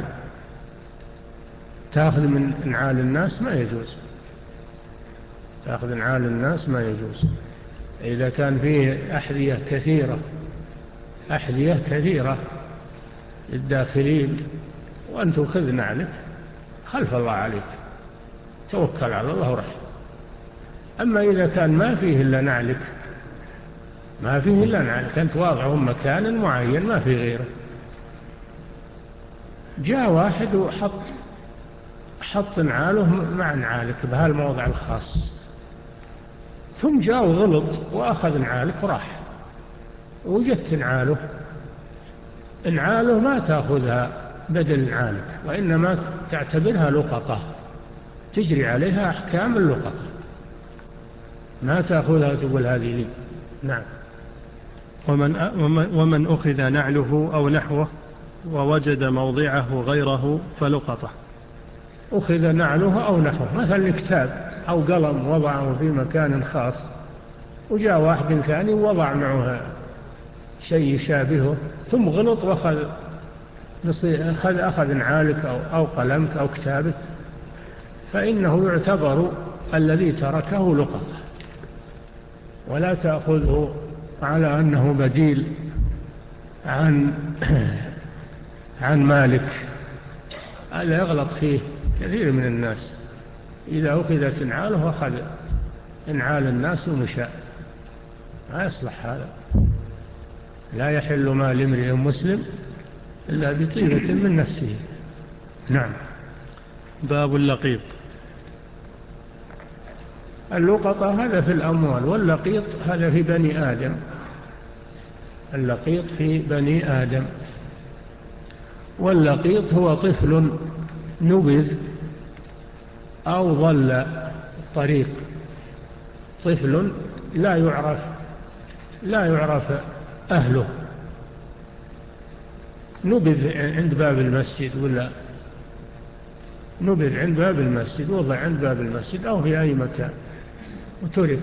تأخذ من نعال الناس؟ ما يجوز، تأخذ نعال الناس ما يجوز. إذا كان فيه أحذية كثيرة أحذية كثيرة للداخلين وأن تأخذ نعلك، خلف الله عليك، توكل على الله ورح. أما إذا كان ما فيه إلا نعلك، ما فيه إلا نعلك، أنت واضعه مكان معين ما فيه غيره، جاء واحد وحط حط نعاله مع نعالك بهالموضع الخاص، ثم جاء وغلط وأخذ نعالك وراح، وجدت نعاله نعاله ما تأخذها بدل نعالك، وإنما تعتبرها لقطة، تجري عليها أحكام اللقطة، ما تأخذها تقول هذه لي. نعم. ومن, ومن أخذ نعله أو نحوه ووجد موضعه غيره فلقطه. أخذ نعله أو نحوه، مثلا كتاب أو قلم وضعه في مكان خاص، وجاء واحد ثاني ووضع معه شيء يشابهه، ثم غلط وأخذ أخذ, أخذ نعالك أو, أو قلمك أو كتابك، فإنه يعتبر الذي تركه لقطة، ولا تأخذه على أنه بديل عن عن مالك. هذا يغلط فيه كثير من الناس، إذا أخذت نعاله أخذ نعال الناس ومشى، ما يصلح هذا. لا يحل مال امرئ مسلم إلا بطيبة من نفسه. نعم. باب اللقيط. اللقطة هذا في الأموال، واللقيط هذا في بني آدم. اللقيط في بني آدم. واللقيط هو طفل نبذ أو ضل الطريق، طفل لا يعرف لا يعرف أهله، نبذ عند باب المسجد، ولا نبذ عند باب المسجد، وضع عند باب المسجد أو في أي مكان وترك،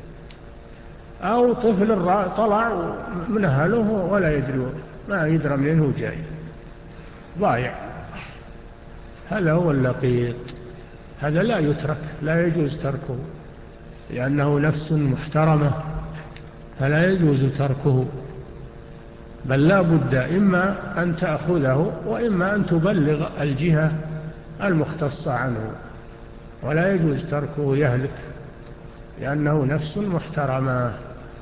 أو طفل طلع من أهله ولا يدري، ما يدرى منه جاي، ضايع، هذا هو اللقيط. هذا لا يترك، لا يجوز تركه، لأنه نفس محترمة، فلا يجوز تركه، بل لا بد إما أن تأخذه وإما أن تبلغ الجهة المختصة عنه، ولا يجوز تركه يهلك، لأنه نفس محترمة.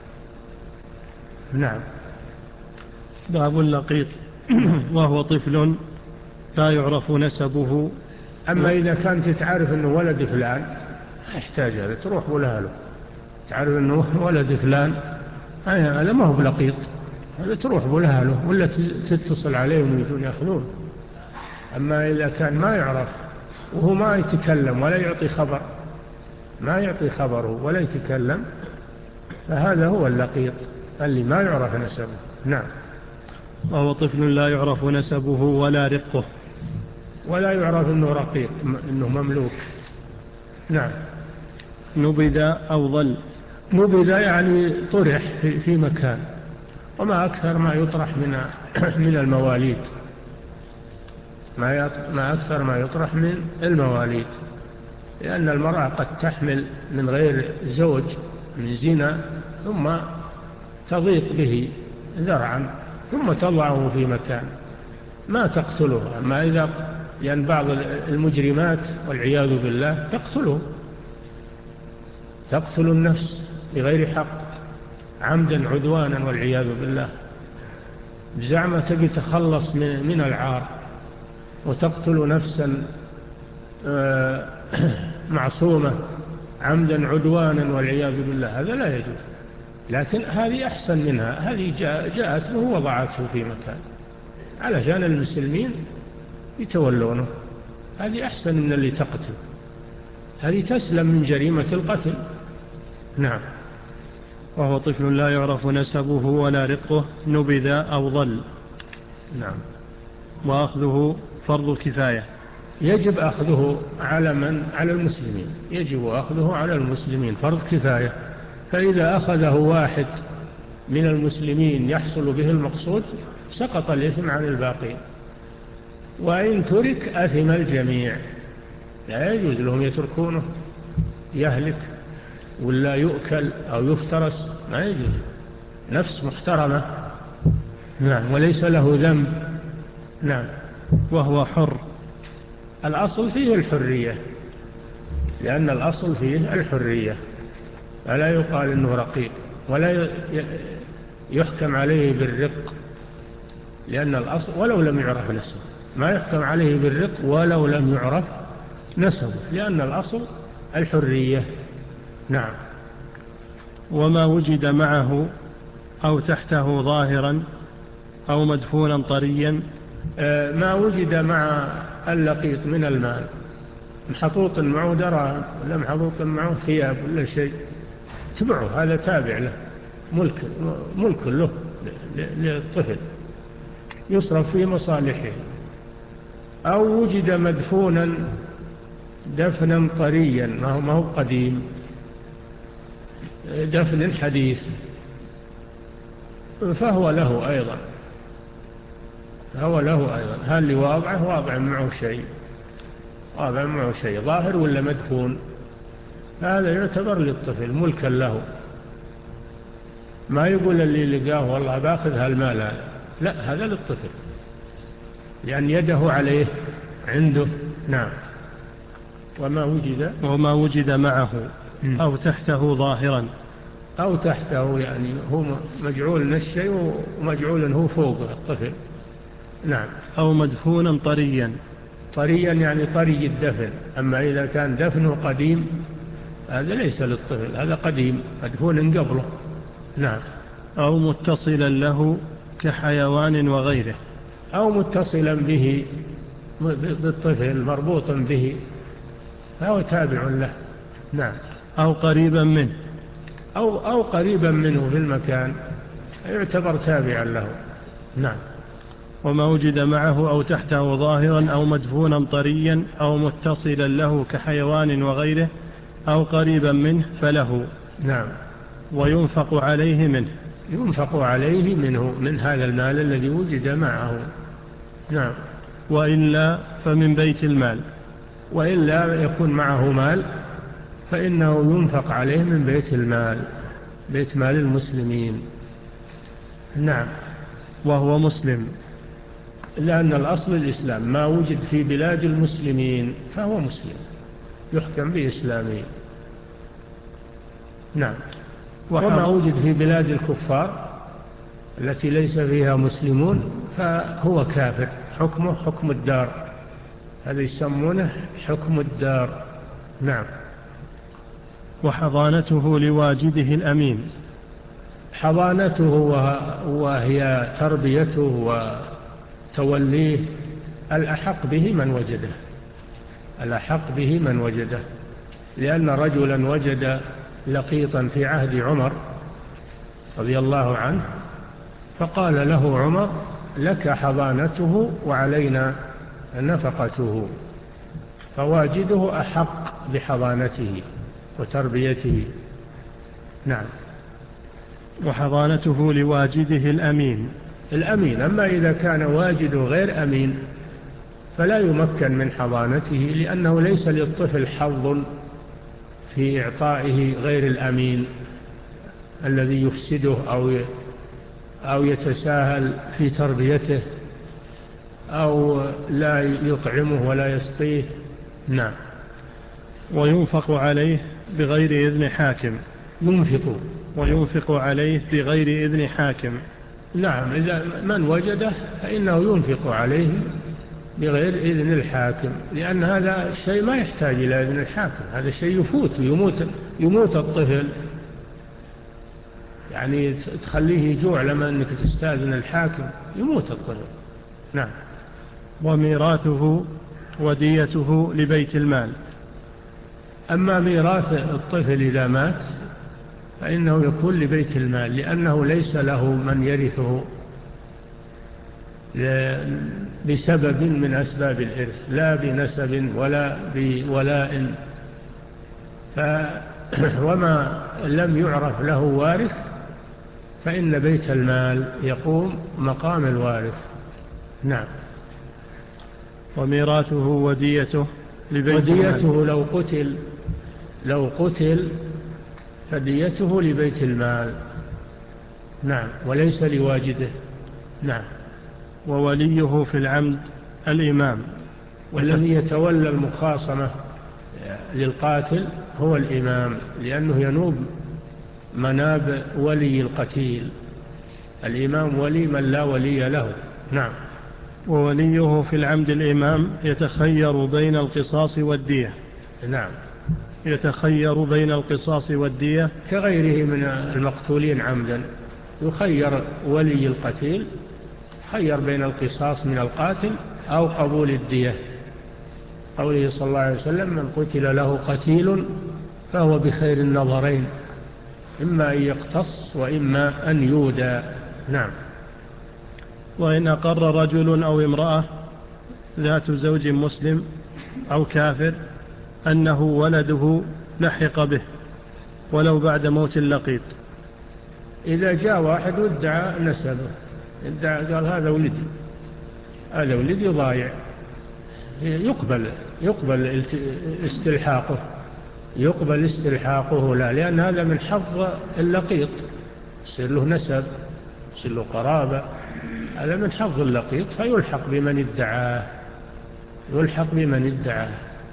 نعم. باب اللقيط. وهو طفل لا يعرف نسبه. أما إذا كانت تعرف أنه ولد فلان يحتاج هذا، تروح ولا له، تعرف أنه ولد فلان هذا ما هو بلقيط، هذا تروح ولا له، ولا تتصل عليهم ويجون يأخذون. أما إذا كان ما يعرف وهو ما يتكلم ولا يعطي خبر، ما يعطي خبره ولا يتكلم، فهذا هو اللقيط اللي ما يعرف نسبه. نعم. وهو طفل لا يعرف نسبه ولا رقه، ولا يعرف أنه رقيق، أنه مملوك. نعم. نبذ أو ظل. نبذ يعني طرح في مكان، وما أكثر ما يطرح من من المواليد، ما أكثر ما يطرح من المواليد، لأن المرأة قد تحمل من غير زوج من زنا ثم تضيق به ذرعا ثم تضعه في مكان ما تقتله. أما إذا لأن بعض المجرمات والعياذ بالله تقتله، تقتل النفس بغير حق عمدا عدوانا والعياذ بالله، بزعمة تبي تخلص من العار وتقتل نفسا معصومة عمدا عدوانا والعياذ بالله، هذا لا يجوز. لكن هذه أحسن منها، هذه جاءت له ووضعته في مكان علشان المسلمين يتولونه، هذه أحسن من اللي تقتل، هذه تسلم من جريمة القتل. نعم. وهو طفل لا يعرف نسبه ولا رقه نبذ أو ضل. نعم. وأخذه فرض كفاية، يجب أخذه على من؟ على المسلمين، يجب أخذه على المسلمين فرض كفاية. فإذا أخذه واحد من المسلمين يحصل به المقصود سقط الإثم عن الباقين، وإن ترك أثم الجميع، لا يجوز لهم يتركونه يهلك ولا يؤكل أو يفترس، ما يجوز، نفس محترمة. نعم. وليس له ذنب. نعم. وهو حر، الأصل فيه الحرية، لأن الأصل فيه الحرية، فلا يقال إنه رقيق ولا يحكم عليه بالرق، لأن الأصل ولو لم يعرف نسبه، ما يحكم عليه بالرق ولو لم يعرف نسبه، لأن الأصل الحرية. نعم. وما وجد معه أو تحته ظاهرا أو مدفونا طريا. ما وجد مع اللقيط من المال، محطوط معه دراهم ولا محطوط معه ثياب ولا شيء، تبعه، هذا تابع له، ملك, ملك له للطفل يصرف في مصالحه. أو وجد مدفونا دفنا طريا، ما هو قديم، دفن حديث، فهو له أيضا، هو له أيضا. هل اللي واضعه واضع معه شيء، واضع معه شيء ظاهر ولا مدفون، هذا يعتبر للطفل ملكا له. ما يقول اللي لقاه والله باخذ هالمال هذا، لا، هذا للطفل لأن يده عليه عنده. نعم. وما وجد وما وجد معه أو تحته ظاهرا، أو تحته يعني هو مجعول نشي ومجعول هو فوق الطفل. نعم. أو مدفونا طريا، طريا يعني طري الدفن. أما إذا كان دفنه قديم هذا ليس للطفل، هذا قديم مدفون قبله. نعم. أو متصلا له كحيوان وغيره، أو متصلا به بالطفل مربوطا به فهو تابع له. نعم. أو قريبا منه، أو, أو قريبا منه في المكان يعتبر تابعا له. نعم. وما وجد معه أو تحته ظاهرا أو مدفونا طريا أو متصلا له كحيوان وغيره أو قريبا منه فله. نعم. وينفق عليه منه، ينفق عليه منه من هذا المال الذي وجد معه. نعم. وإلا فمن بيت المال، وإلا يكون معه مال فإنه ينفق عليه من بيت المال، بيت مال المسلمين. نعم. وهو مسلم، لأن الأصل الإسلام، ما وجد في بلاد المسلمين فهو مسلم يحكم بإسلامه. نعم. وما وجد في بلاد الكفار التي ليس فيها مسلمون فهو كافر، حكمه حكم الدار، هذا يسمونه حكم الدار. نعم. وحضانته لواجده الأمين، حضانته وهي تربيته وتوليه الأحق به من وجده، الأحق به من وجده، لأن رجلا وجد لقيطا في عهد عمر رضي الله عنه فقال له عمر لك حضانته وعلينا نفقته، فواجده أحق بحضانته وتربيته. نعم. وحضانته لواجده الأمين. الأمين. أما إذا كان واجده غير أمين فلا يمكن من حضانته، لأنه ليس للطفل حظ في إعطائه غير الأمين الذي يفسده أو أو يتساهل في تربيته أو لا يطعمه ولا يسقيه. نعم. وينفق عليه بغير إذن حاكم. ينفق وينفق عليه بغير إذن حاكم. نعم. إذا من وجده فإنه ينفق عليه بغير إذن الحاكم، لأن هذا الشيء ما يحتاج إلى إذن الحاكم، هذا الشيء يفوت يموت, يموت الطفل، يعني تخليه يجوع لما أنك تستأذن الحاكم يموت الطفل. نعم. وميراثه وديته لبيت المال. أما ميراث الطفل إذا مات فإنه يكون لبيت المال، لأنه ليس له من يرثه بسبب من أسباب الإرث، لا بنسب ولا بولاء. وما لم يعرف له وارث فإن بيت المال يقوم مقام الوارث. نعم. وميراثه وديته لبيت وديته المال. لو قتل لو قتل فديته لبيت المال. نعم. وليس لواجده. نعم. ووليه في العمد الإمام. والذي يتولى المخاصمة للقاتل هو الإمام، لأنه ينوب مناب ولي القتيل. الإمام ولي من لا ولي له. نعم. ووليه في العمد الإمام يتخير بين القصاص والدية. نعم. يتخير بين القصاص والدية كغيره من المقتولين عمدا، يخير ولي القتيل، خير بين القصاص من القاتل أو قبول الدية. قوله صلى الله عليه وسلم: من قتل له قتيل فهو بخير النظرين، إما أن يقتص وإما أن يودى. نعم. وإن أقر رجل أو امرأة ذات زوج مسلم أو كافر أنه ولده لحق به ولو بعد موت اللقيط. إذا جاء واحد وادعى نسبه، ادعى قال هذا ولدي، هذا ولدي ضايع، يقبل يقبل استلحاقه يقبل استلحاقه لا، لأن هذا من حظ اللقيط، يصير له نسب، يصير له قرابة، هذا من حظ اللقيط، فيلحق بمن ادعاه يلحق بمن ادعاه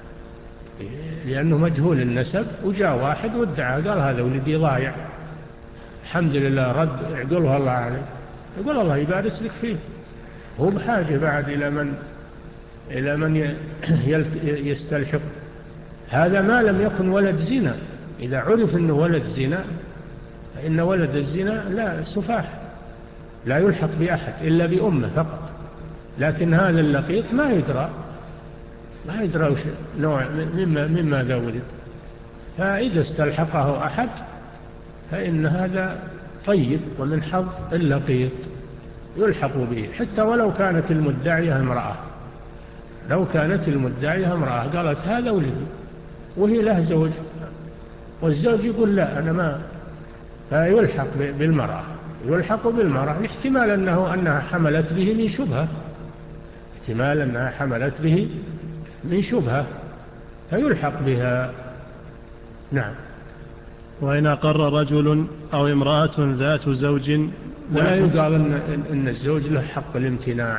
لأنه مجهول النسب. وجاء واحد وادعى قال هذا ولدي ضايع، الحمد لله رد، يقولها الله عليه، يقول الله يبارك لك فيه، هو بحاجة بعد إلى من إلى من يستلحق. هذا ما لم يكن ولد زنا، إذا عرف أنه ولد زنا فإن ولد الزنا لا سفاح، لا يلحق بأحد إلا بأمه فقط. لكن هذا اللقيط ما يدرى ما يدرى وش نوع مما مما ذا ولد، فإذا استلحقه أحد فإن هذا طيب ومن حظ اللقيط يلحق به، حتى ولو كانت المدعية امرأة. لو كانت المدعية امرأة قالت هذا ولدي وهي له زوج، والزوج يقول لا أنا ما، فيلحق بالمرأة يلحق بالمرأة احتمال أنه أنها حملت به من شبهة احتمال أنها حملت به من شبهة فيلحق بها. نعم. وإن أقر رجل أو امرأة ذات زوج، ولا يقال إن, إن الزوج له حق الامتناع،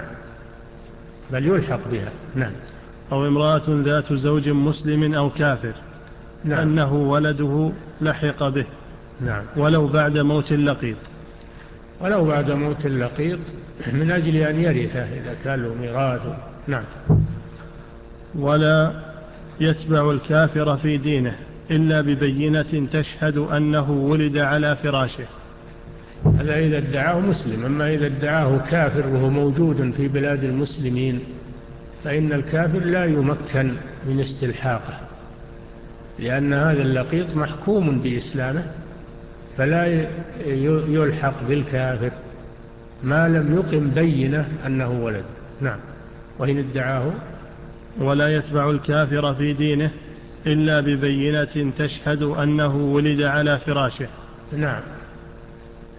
بل يلحق بها. نعم. أو امرأة ذات زوج مسلم أو كافر. نعم. أنه ولده لحق به. نعم. ولو بعد موت اللقيط. ولو بعد موت اللقيط من أجل أن يرثه إذا كان له ميراث. نعم. ولا يتبع الكافر في دينه إلا ببينة تشهد أنه ولد على فراشه. هذا إذا ادعاه مسلم. أما إذا ادعاه كافر وهو موجود في بلاد المسلمين فإن الكافر لا يمكن من استلحاقه، لأن هذا اللقيط محكوم بإسلامه، فلا يلحق بالكافر ما لم يقم بينة أنه ولد. نعم. وإن ادعاه. ولا يتبع الكافر في دينه إلا ببينة تشهد أنه ولد على فراشه. نعم.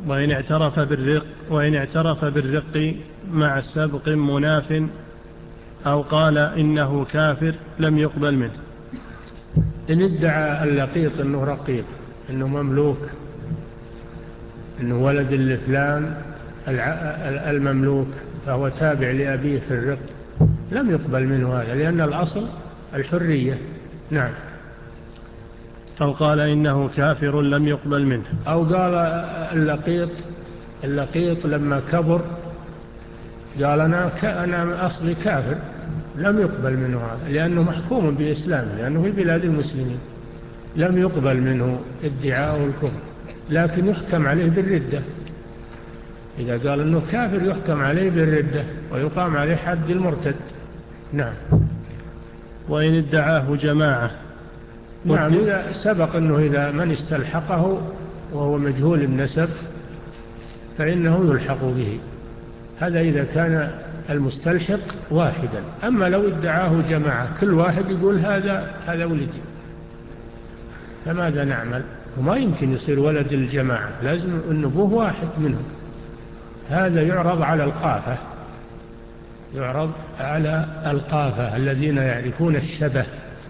وإن اعترف بالرق وإن اعترف بالرق مع سبق مناف أو قال إنه كافر لم يقبل منه. إن ادعى اللقيط أنه رقيق، أنه مملوك، أنه ولد لفلان المملوك فهو تابع لأبيه في الرق، لم يقبل منه هذا، لأن الأصل الحرية. نعم. أو قال إنه كافر لم يقبل منه. أو قال اللقيط اللقيط لما كبر قال أنا, أنا أصلي كافر، لم يقبل منه هذا، لأنه محكوم بإسلامه، لأنه في بلاد المسلمين، لم يقبل منه ادعاء الكفر، لكن يحكم عليه بالردة. إذا قال أنه كافر يحكم عليه بالردة ويقام عليه حد المرتد. نعم. وإن ادعاه جماعة. نعم. إذا سبق أنه إذا من استلحقه وهو مجهول النسب فإنه يلحق به، هذا إذا كان المستلحق واحدا. أما لو ادعاه جماعة كل واحد يقول هذا هذا ولدي، فماذا نعمل؟ وما يمكن يصير ولد الجماعة، لازم النبوه واحد منهم. هذا يعرض على القافة، يعرض على القافة الذين يعرفون الشبه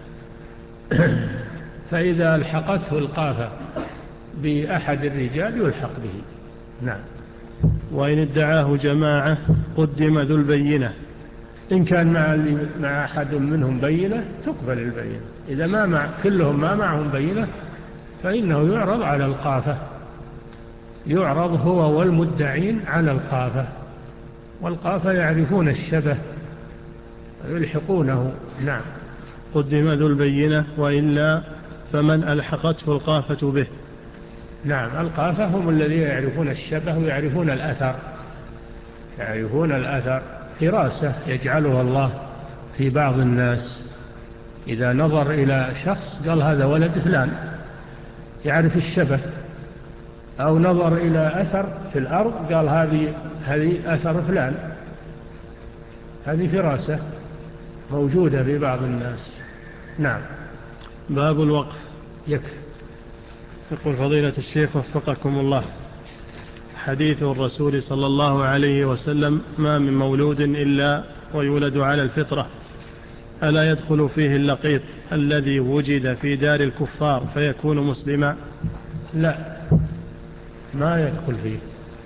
فإذا الحقته القافة بأحد الرجال يلحق به. نعم. وإن ادعاه جماعة قدم ذو البينة. إن كان مع, مع أحد منهم بينة تقبل البينة، إذا ما مع كلهم ما معهم بينة فإنه يعرض على القافة، يعرض هو والمدعين على القافة، والقافة يعرفون الشبه ويلحقونه. نعم. قدم ذو البينة وإلا فمن ألحقته القافة به. نعم. القافة هم الذين يعرفون الشبه ويعرفون الأثر، يعرفون الأثر فراسة يجعلها الله في بعض الناس، إذا نظر إلى شخص قال هذا ولد فلان يعرف الشبه، أو نظر إلى أثر في الأرض قال هذه هذه أثر فلان، هذه فراسة موجودة في بعض الناس. نعم. باب الوقف. يكفي. يقول فضيلة الشيخ وفقكم الله: حديث الرسول صلى الله عليه وسلم ما من مولود إلا ويولد على الفطرة، ألا يدخل فيه اللقيط الذي وجد في دار الكفار فيكون مسلما؟ لا، ما يدخل فيه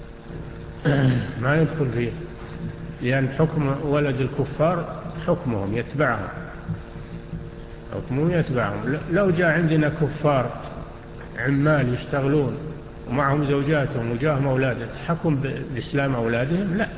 ما يدخل فيه، لأن حكم ولد الكفار حكمهم يتبعهم، حكمهم يتبعهم. لو جاء عندنا كفار عمال يشتغلون ومعهم زوجاتهم وجاهم أولادهم حكم بإسلام أولادهم؟ لا،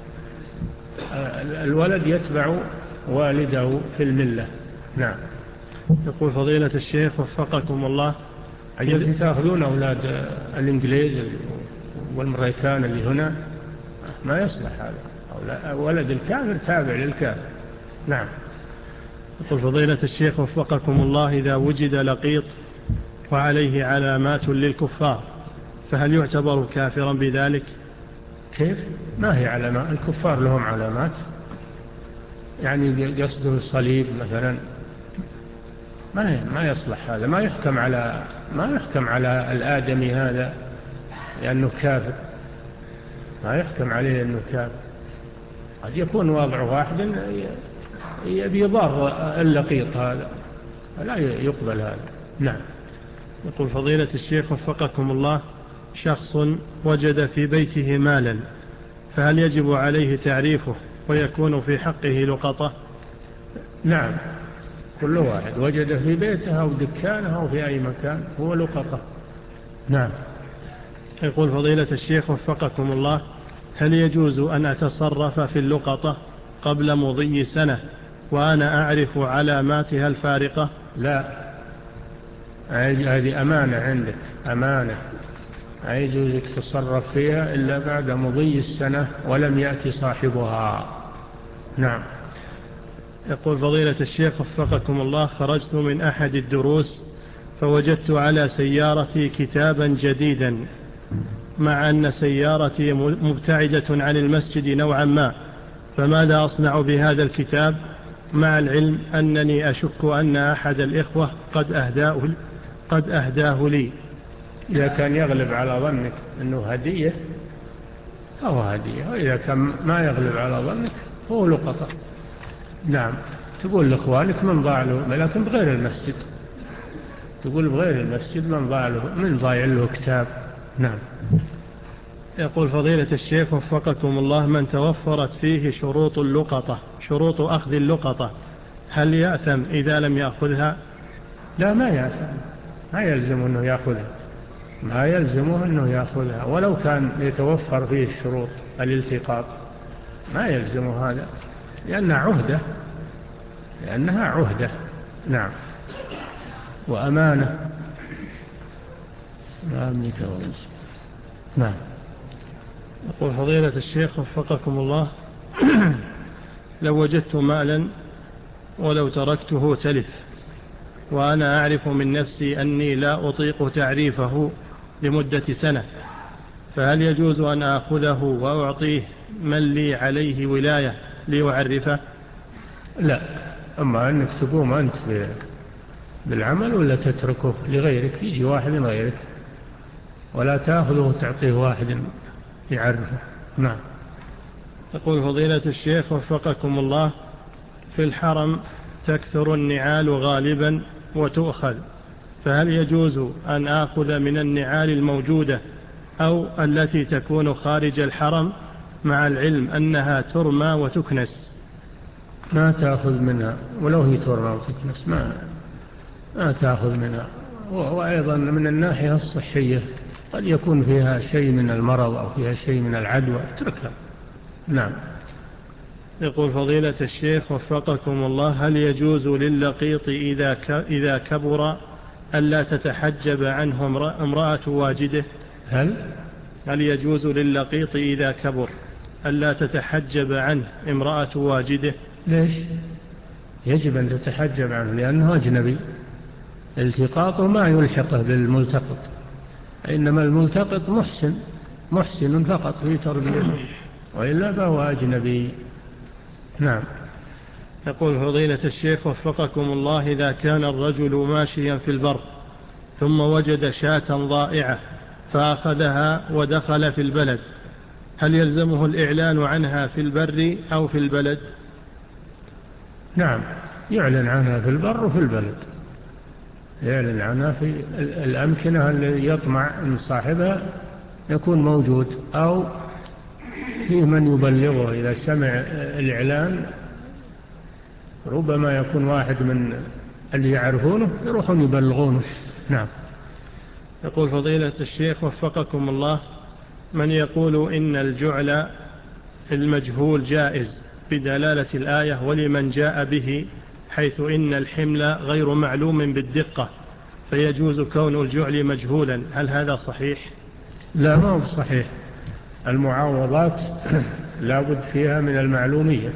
الولد يتبع والده في الملة. نعم. يقول فضيلة الشيخ وفقكم الله: أجل تأخذون أولاد الإنجليز والمريكان اللي هنا ما يصلح هذا، ولد الكافر تابع للكافر. نعم. يقول فضيلة الشيخ وفقكم الله: إذا وجد لقيط وعليه علامات للكفار فهل يعتبر كافرا بذلك؟ كيف؟ ما هي علامات؟ الكفار لهم علامات، يعني قصده الصليب مثلا، ما ما يصلح هذا، ما يحكم على ما يحكم على الآدمي هذا لأنه كافر، ما يحكم عليه أنه كافر. قد يكون واضع واحد يبي يضار اللقيط هذا، لا يقبل هذا. نعم. يقول فضيلة الشيخ وفقكم الله: شخص وجد في بيته مالا فهل يجب عليه تعريفه ويكون في حقه لقطة؟ نعم، كل واحد وجد في بيته أو دكانه أو في أي مكان هو لقطة. نعم. يقول فضيلة الشيخ وفقكم الله: هل يجوز أن أتصرف في اللقطة قبل مضي سنة وأنا أعرف علاماتها الفارقة؟ لا، هذه أمانة عندك، أمانة لا يجوز تتصرف فيها إلا بعد مضي السنة ولم يأتي صاحبها. نعم. يقول فضيلة الشيخ وفقكم الله: خرجت من أحد الدروس فوجدت على سيارتي كتابا جديدا مع أن سيارتي مبتعدة عن المسجد نوعا ما، فماذا أصنع بهذا الكتاب مع العلم أنني أشك أن أحد الإخوة قد أهداه, قد أهداه لي؟ إذا كان يغلب على ظنك أنه هدية فهو هدية، وإذا كان ما يغلب على ظنك فهو لقطة. نعم، تقول لإخوانك من ضاع له، لكن بغير المسجد، تقول بغير المسجد من ضاع له، من ضايع له كتاب. نعم. يقول فضيلة الشيخ وفقكم الله: من توفرت فيه شروط اللقطة، شروط أخذ اللقطة، هل يأثم إذا لم يأخذها؟ لا، ما يأثم، ما يلزم أنه يأخذها، ما يلزمه أنه يأخذها، ولو كان يتوفر فيه الشروط الالتقاط ما يلزمه هذا، لأنها عهدة، لأنها عهدة. نعم، وأمانة. نعم. يقول فضيلة الشيخ وفقكم الله: لو وجدت مالا ولو تركته تلف، وأنا أعرف من نفسي أني لا أطيق تعريفه لمدة سنة، فهل يجوز أن أخذه وأعطيه من لي عليه ولاية ليعرفه؟ لا، أما أنك تقوم أنت بالعمل ولا تتركه لغيرك، يجي واحد غيرك، ولا تأخذه وتعطيه واحد يعرفه. نعم. يقول فضيلة الشيخ وفقكم الله: في الحرم تكثر النعال غالبا وتؤخذ، فهل يجوز أن آخذ من النعال الموجودة أو التي تكون خارج الحرم، مع العلم أنها ترمى وتكنس؟ ما تأخذ منها، ولو هي ترمى وتكنس ما, ما تأخذ منها. وأيضا من الناحية الصحية قد يكون فيها شيء من المرض أو فيها شيء من العدوى، اتركها. نعم. يقول فضيلة الشيخ وفقكم الله: هل يجوز للقيط إذا إذا كبر ألا تتحجب عنه امرأة واجده؟ هل هل يجوز للقيط إذا كبر ألا تتحجب عنه امرأة واجده؟ ليش؟ يجب أن تتحجب عنه لأنه أجنبي، التقاطه ما يلحقه بالملتقط، إنما الملتقط محسن محسن فقط في تربيته، وإلا فهو أجنبي. نعم. يقول فضيلة الشيخ وفقكم الله: إذا كان الرجل ماشيا في البر ثم وجد شاة ضائعة فأخذها ودخل في البلد، هل يلزمه الإعلان عنها في البر أو في البلد؟ نعم، يعلن عنها في البر وفي البلد، يعلن عنها في الأمكنة التي يطمع أن صاحبها يكون موجود، أو في من يبلغه إذا سمع الإعلان، ربما يكون واحد من اللي يعرفونه يروحون يبلغونه. نعم. يقول فضيلة الشيخ وفقكم الله: من يقول إن الجعل المجهول جائز بدلالة الآية ولمن جاء به، حيث إن الحمل غير معلوم بالدقة فيجوز كون الجعل مجهولا، هل هذا صحيح؟ لا، ما هو صحيح. المعاوضات لا بد فيها من المعلومية،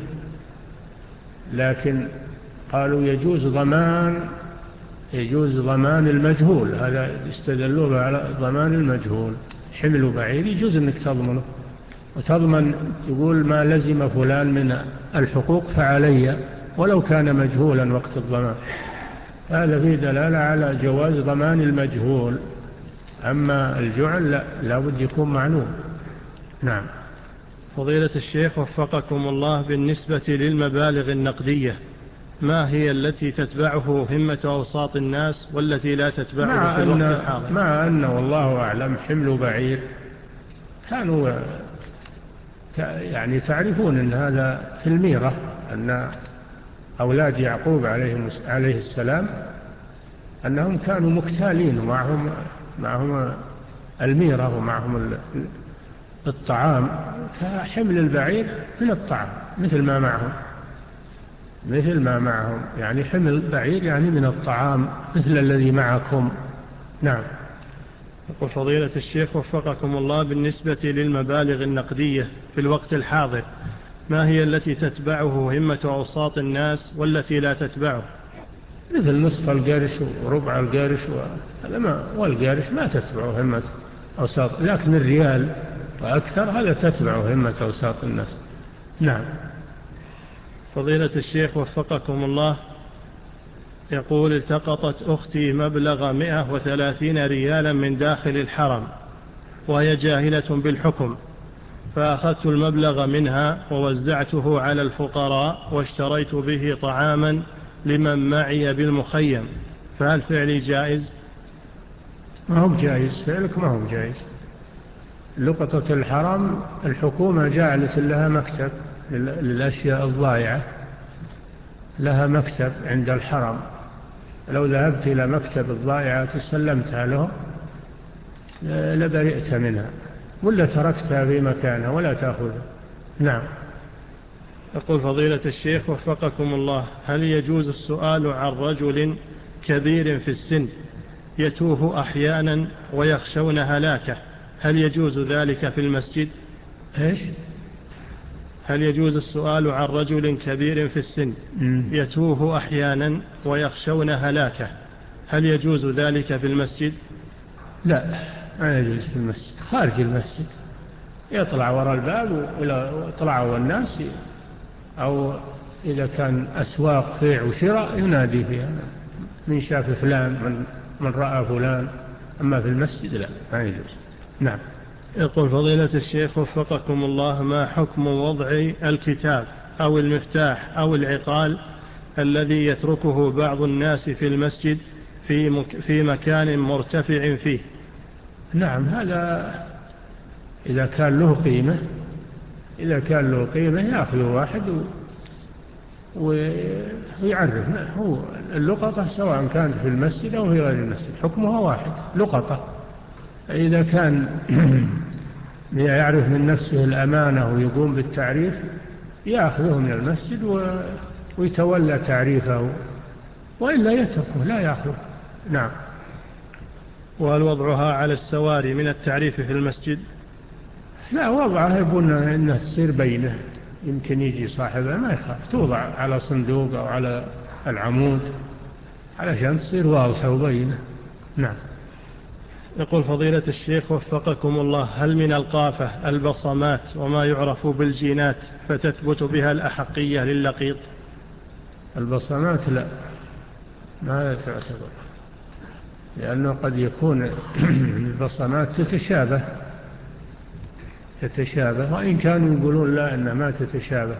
لكن قالوا يجوز ضمان يجوز ضمان المجهول، هذا استدلوا على ضمان المجهول. حمل بعير يجوز أنك تضمنه وتضمن، تقول ما لزم فلان من الحقوق فعلي، ولو كان مجهولا وقت الضمان، هذا فيه دلالة على جواز ضمان المجهول. أما الجعل لا، لا بد يكون معلوم. نعم. فضيلة الشيخ وفقكم الله: بالنسبة للمبالغ النقدية، ما هي التي تتبعه همة أوساط الناس والتي لا تتبعه في الوقت الحاضر؟ مع أن والله أعلم حمل بعير كانوا يعني تعرفون أن هذا في الميرة، أن أولاد يعقوب عليه السلام أنهم كانوا مكتالين ومعهم معهم الميرة ومعهم الطعام، فحمل البعير من الطعام مثل ما معهم مثل ما معهم يعني حمل البعير يعني من الطعام مثل الذي معكم. نعم. يقول فضيلة الشيخ وفقكم الله: بالنسبة للمبالغ النقدية في الوقت الحاضر، ما هي التي تتبعه همة أوساط الناس والتي لا تتبعه؟ مثل نصف القرش وربع القرش، هذا ما والقرش ما تتبعه همة أوساط، لكن الريال وأكثر هذا تتبعه همة أوساط الناس. نعم. فضيلة الشيخ وفقكم الله: يقول: التقطت أختي مبلغ مئة وثلاثين ريالا من داخل الحرم وهي جاهلة بالحكم، فأخذت المبلغ منها ووزعته على الفقراء واشتريت به طعاما لمن معي بالمخيم، فهل فعلي جائز؟ ما هو جائز، فعلك ما هو جائز. لقطة الحرم الحكومة جعلت لها مكتب للأشياء الضائعة، لها مكتب عند الحرم، لو ذهبت إلى مكتب الضائعة تسلمتها له لبرئت منها، ولا تركتها في مكانها ولا تأخذها. نعم. يقول: فضيلة الشيخ وفقكم الله، هل يجوز السؤال عن رجل كبير في السن يتوه أحيانا ويخشون هلاكه، هل يجوز ذلك في المسجد؟ إيش؟ هل يجوز السؤال عن رجل كبير في السن يتوه أحيانا ويخشون هلاكه، هل يجوز ذلك في المسجد؟ لا، ما يجوز في المسجد، خارج المسجد، يطلع وراء الباب ويطلعوا الناس، أو إذا كان أسواق بيع وشراء ينادي فيها من شاف فلان، من, من رأى فلان، أما في المسجد لا، ما يجوز. نعم. يقول: فضيلة الشيخ وفقكم الله، ما حكم وضع الكتاب أو المفتاح أو العقال الذي يتركه بعض الناس في المسجد في, مك في مكان مرتفع فيه؟ نعم، هذا إذا كان له قيمة، إذا كان له قيمة يأخذ واحد ويعرف. هو اللقطة سواء كانت في المسجد أو في غير المسجد حكمها واحد، لقطة. إذا كان يعرف من نفسه الأمانة ويقوم بالتعريف يأخذه من المسجد ويتولى تعريفه، وإلا يتركه لا يأخذه. نعم. وهل وضعها على السواري من التعريف في المسجد؟ لا، وضعها يبون أنها تصير بينه، يمكن يجي صاحبها ما يخاف، توضع على صندوق أو على العمود علشان تصير واضحة وبينة. نعم. يقول: فضيلة الشيخ وفقكم الله، هل من القافة البصمات وما يعرف بالجينات فتثبت بها الأحقية للقيط؟ البصمات لا، ما تعتبر، لأنه قد يكون البصمات تتشابه تتشابه وإن كانوا يقولون لا أنها ما تتشابه.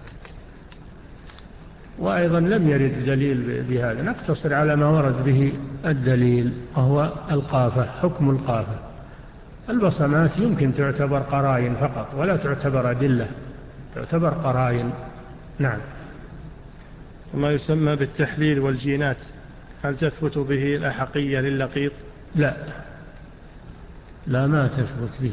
وأيضا لم يرد دليل بهذا، نقتصر على ما ورد به الدليل وهو القافة، حكم القافة. البصمات يمكن تعتبر قرائن فقط ولا تعتبر أدلة، تعتبر قرائن. نعم. وما يسمى بالتحليل والجينات هل تثبت به الأحقية للقيط؟ لا لا، ما تثبت به.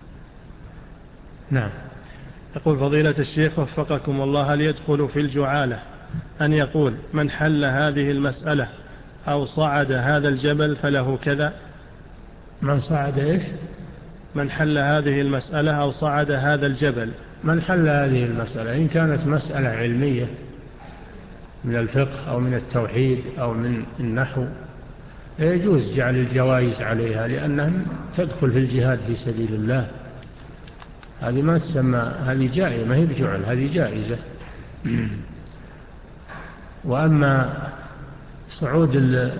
نعم. يقول: فضيلة الشيخ وفقكم الله، هل يدخل في الجعالة أن يقول من حل هذه المسألة أو صعد هذا الجبل فله كذا؟ من صعد إيش؟ من حل هذه المسألة أو صعد هذا الجبل. من حل هذه المسألة إن كانت مسألة علمية من الفقه أو من التوحيد أو من النحو يجوز جعل الجوائز عليها، لأنها تدخل في الجهاد في سبيل الله. هذه ما تسمى، هذه جائزة، ما هي بجعل، هذه جائزة. وأما صعود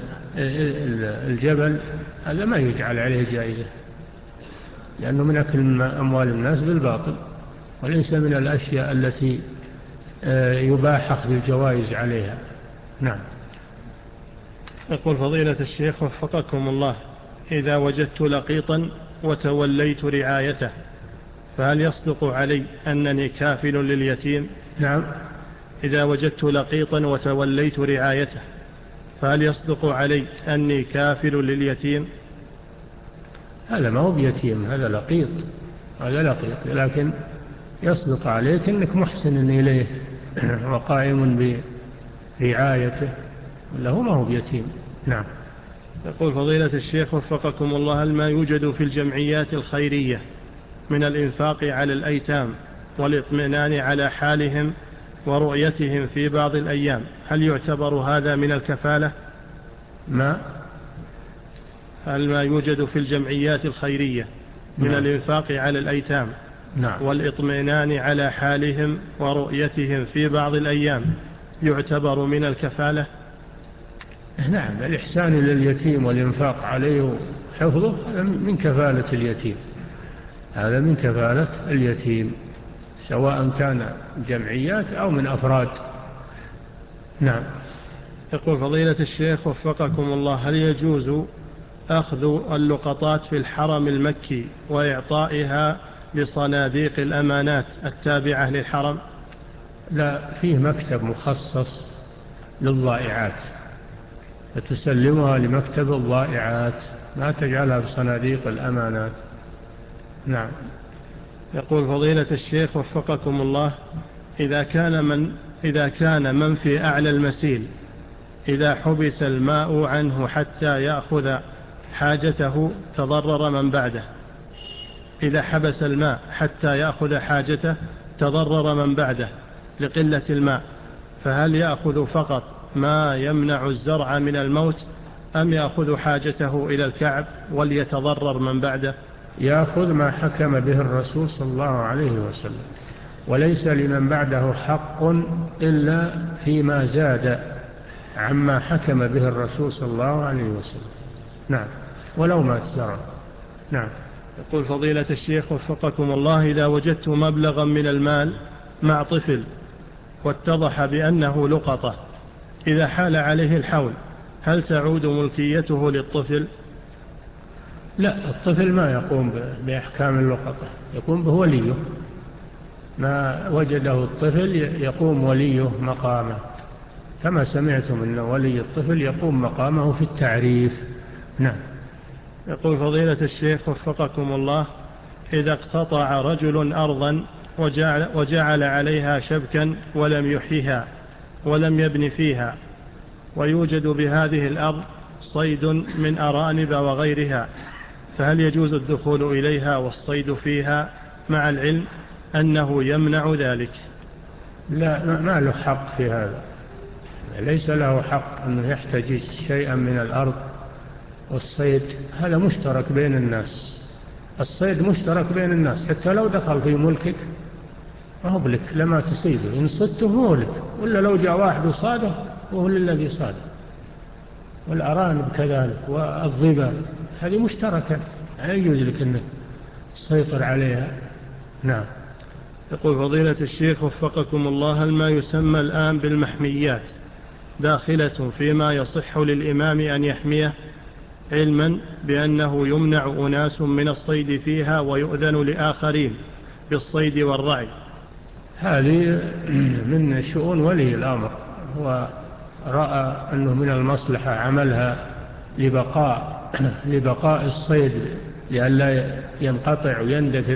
الجبل هذا ما يجعل عليه جائزة، لأنه من أكل أموال الناس بالباطل، وليس من الأشياء التي يباح أخذ الجوائز عليها. نعم. يقول: فضيلة الشيخ وفقكم الله، إذا وجدت لقيطا وتوليت رعايته فهل يصدق علي أنني كافل لليتيم؟ نعم. إذا وجدت لقيطا وتوليت رعايته فهل يصدق علي أني كافل لليتيم؟ هذا ما هو بيتيم، هذا لقيط، هذا لقيط، لكن يصدق عليك أنك محسن إليه وقائم برعايته، وله ما هو بيتيم. نعم. يقول: فضيلة الشيخ وفقكم الله، هل ما يوجد في الجمعيات الخيرية من الإنفاق على الأيتام والإطمئنان على حالهم ورؤيتهم في بعض الأيام هل يعتبر هذا من الكفالة؟ ما هل ما يوجد في الجمعيات الخيرية من نعم. الإنفاق على الأيتام نعم. والإطمئنان على حالهم ورؤيتهم في بعض الأيام يعتبر من الكفالة؟ نعم، الإحسان إلى اليتيم والإنفاق عليه وحفظه هذا من كفالة اليتيم، هذا من كفالة اليتيم سواء كان جمعيات أو من أفراد. نعم. يقول فضيلة الشيخ وفقكم الله، هل يجوز أخذ اللقطات في الحرم المكي وإعطائها لصناديق الأمانات التابعة للحرم؟ لا، فيه مكتب مخصص للضائعات فتسلمها لمكتب الضائعات، ما تجعلها بصناديق الأمانات. نعم. يقول فضيلة الشيخ وفقكم الله، إذا كان من, إذا كان من في أعلى المسيل إذا حبس الماء عنه حتى يأخذ حاجته تضرر من بعده، إذا حبس الماء حتى يأخذ حاجته تضرر من بعده لقلة الماء، فهل يأخذ فقط ما يمنع الزرع من الموت أم يأخذ حاجته إلى الكعب وليتضرر من بعده؟ يأخذ ما حكم به الرسول صلى الله عليه وسلم، وليس لمن بعده حق إلا فيما زاد عما حكم به الرسول صلى الله عليه وسلم. نعم، ولو مات زرع. نعم. يقول فضيلة الشيخ وفقكم الله، إذا وجدت مبلغا من المال مع طفل واتضح بأنه لقطة، إذا حال عليه الحول هل تعود ملكيته للطفل؟ لا، الطفل ما يقوم بأحكام اللقطة، يقوم به وليه، ما وجده الطفل يقوم وليه مقامه، كما سمعتم أن ولي الطفل يقوم مقامه في التعريف. نعم. يقول فضيلة الشيخ وفقكم الله، إذا اقتطع رجل أرضا وجعل, وجعل عليها شبكا ولم يحيها ولم يبن فيها، ويوجد بهذه الأرض صيد من أرانب وغيرها، فهل يجوز الدخول إليها والصيد فيها مع العلم أنه يمنع ذلك؟ لا، ما له حق في هذا، ليس له حق أنه يحتجز شيئا من الأرض، والصيد هذا مشترك بين الناس، الصيد مشترك بين الناس، حتى لو دخل في ملكك ما هو بلك لما تصيده، إن صدته هو لك، ولا لو جاء واحد وصاده وهو للذي صاده، والأرانب كذلك والظبا هذه مشتركة، لا يجوز لك أنك تسيطر عليها. نعم. يقول فضيلة الشيخ وفقكم الله، هل ما يسمى الآن بالمحميات داخلة فيما يصح للإمام أن يحميه، علما بأنه يمنع أناس من الصيد فيها ويؤذن لآخرين بالصيد والرعي؟ هذه من شؤون ولي الأمر، ورأى أنه من المصلحة عملها لبقاء لبقاء الصيد لئلا ينقطع ويندثر،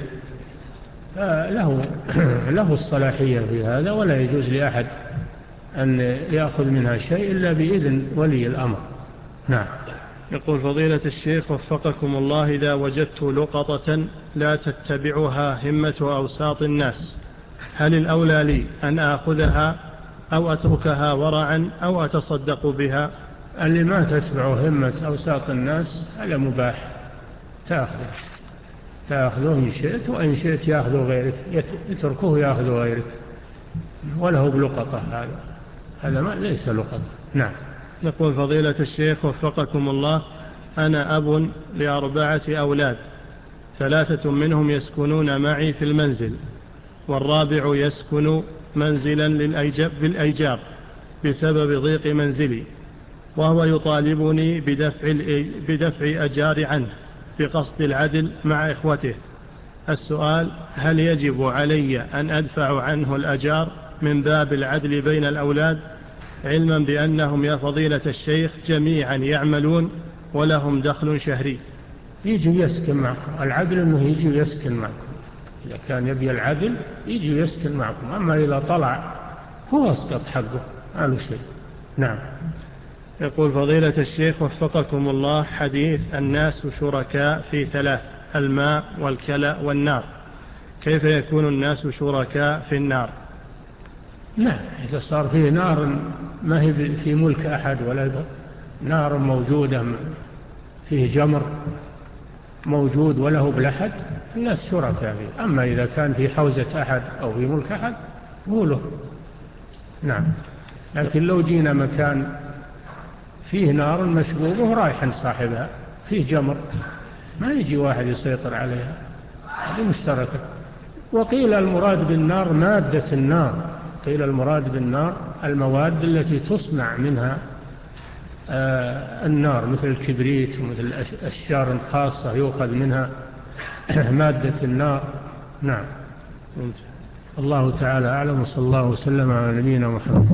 له له الصلاحية في هذا، ولا يجوز لأحد أن يأخذ منها شيء إلا بإذن ولي الأمر. نعم. يقول فضيلة الشيخ وفقكم الله، إذا وجدت لقطة لا تتبعها همة أوساط الناس، هل الأولى لي أن آخذها أو أتركها ورعا أو أتصدق بها؟ اللي ما تتبع همة أوساط الناس هذا مباح، تأخذه تأخذه إن شئت، وإن شئت يأخذه غيرك، يتركه يأخذه غيرك، وله بلقطة، هذا هذا ما ليس لقطة. نعم. يقول فضيلة الشيخ وفقكم الله، أنا أب لأربعة أولاد، ثلاثة منهم يسكنون معي في المنزل، والرابع يسكن منزلا بالأيجار بسبب ضيق منزلي، وهو يطالبني بدفع, بدفع أجار عنه بقصد العدل مع إخوته. السؤال: هل يجب علي أن أدفع عنه الأجار من باب العدل بين الأولاد، علما بأنهم يا فضيلة الشيخ جميعا يعملون ولهم دخل شهري؟ يجي يسكن معكم، العدل أنه يجي يسكن معكم، إذا كان يبي العدل يجي يسكن معكم، أما إذا طلع هو اسقط حقه ما له شيء. نعم. يقول فضيلة الشيخ وفقكم الله، حديث الناس شركاء في ثلاث: الماء والكلى والنار، كيف يكون الناس شركاء في النار؟ نعم، إذا صار فيه نار ما هي في ملك أحد، ولا نار موجودة فيه جمر موجود وله بلحد، الناس شركاء فيه. أما إذا كان في حوزة أحد أو في ملك أحد هو له. نعم. لكن لو جينا مكان فيه نار مشبوبة رايحا صاحبها، فيه جمر، ما يجي واحد يسيطر عليها، هذه مشتركة. وقيل المراد بالنار مادة النار، قيل المراد بالنار المواد التي تصنع منها آه النار، مثل الكبريت ومثل أشجار خاصة يؤخذ منها مادة النار. نعم. الله تعالى أعلم، وصلى الله وسلم على نبينا محمد.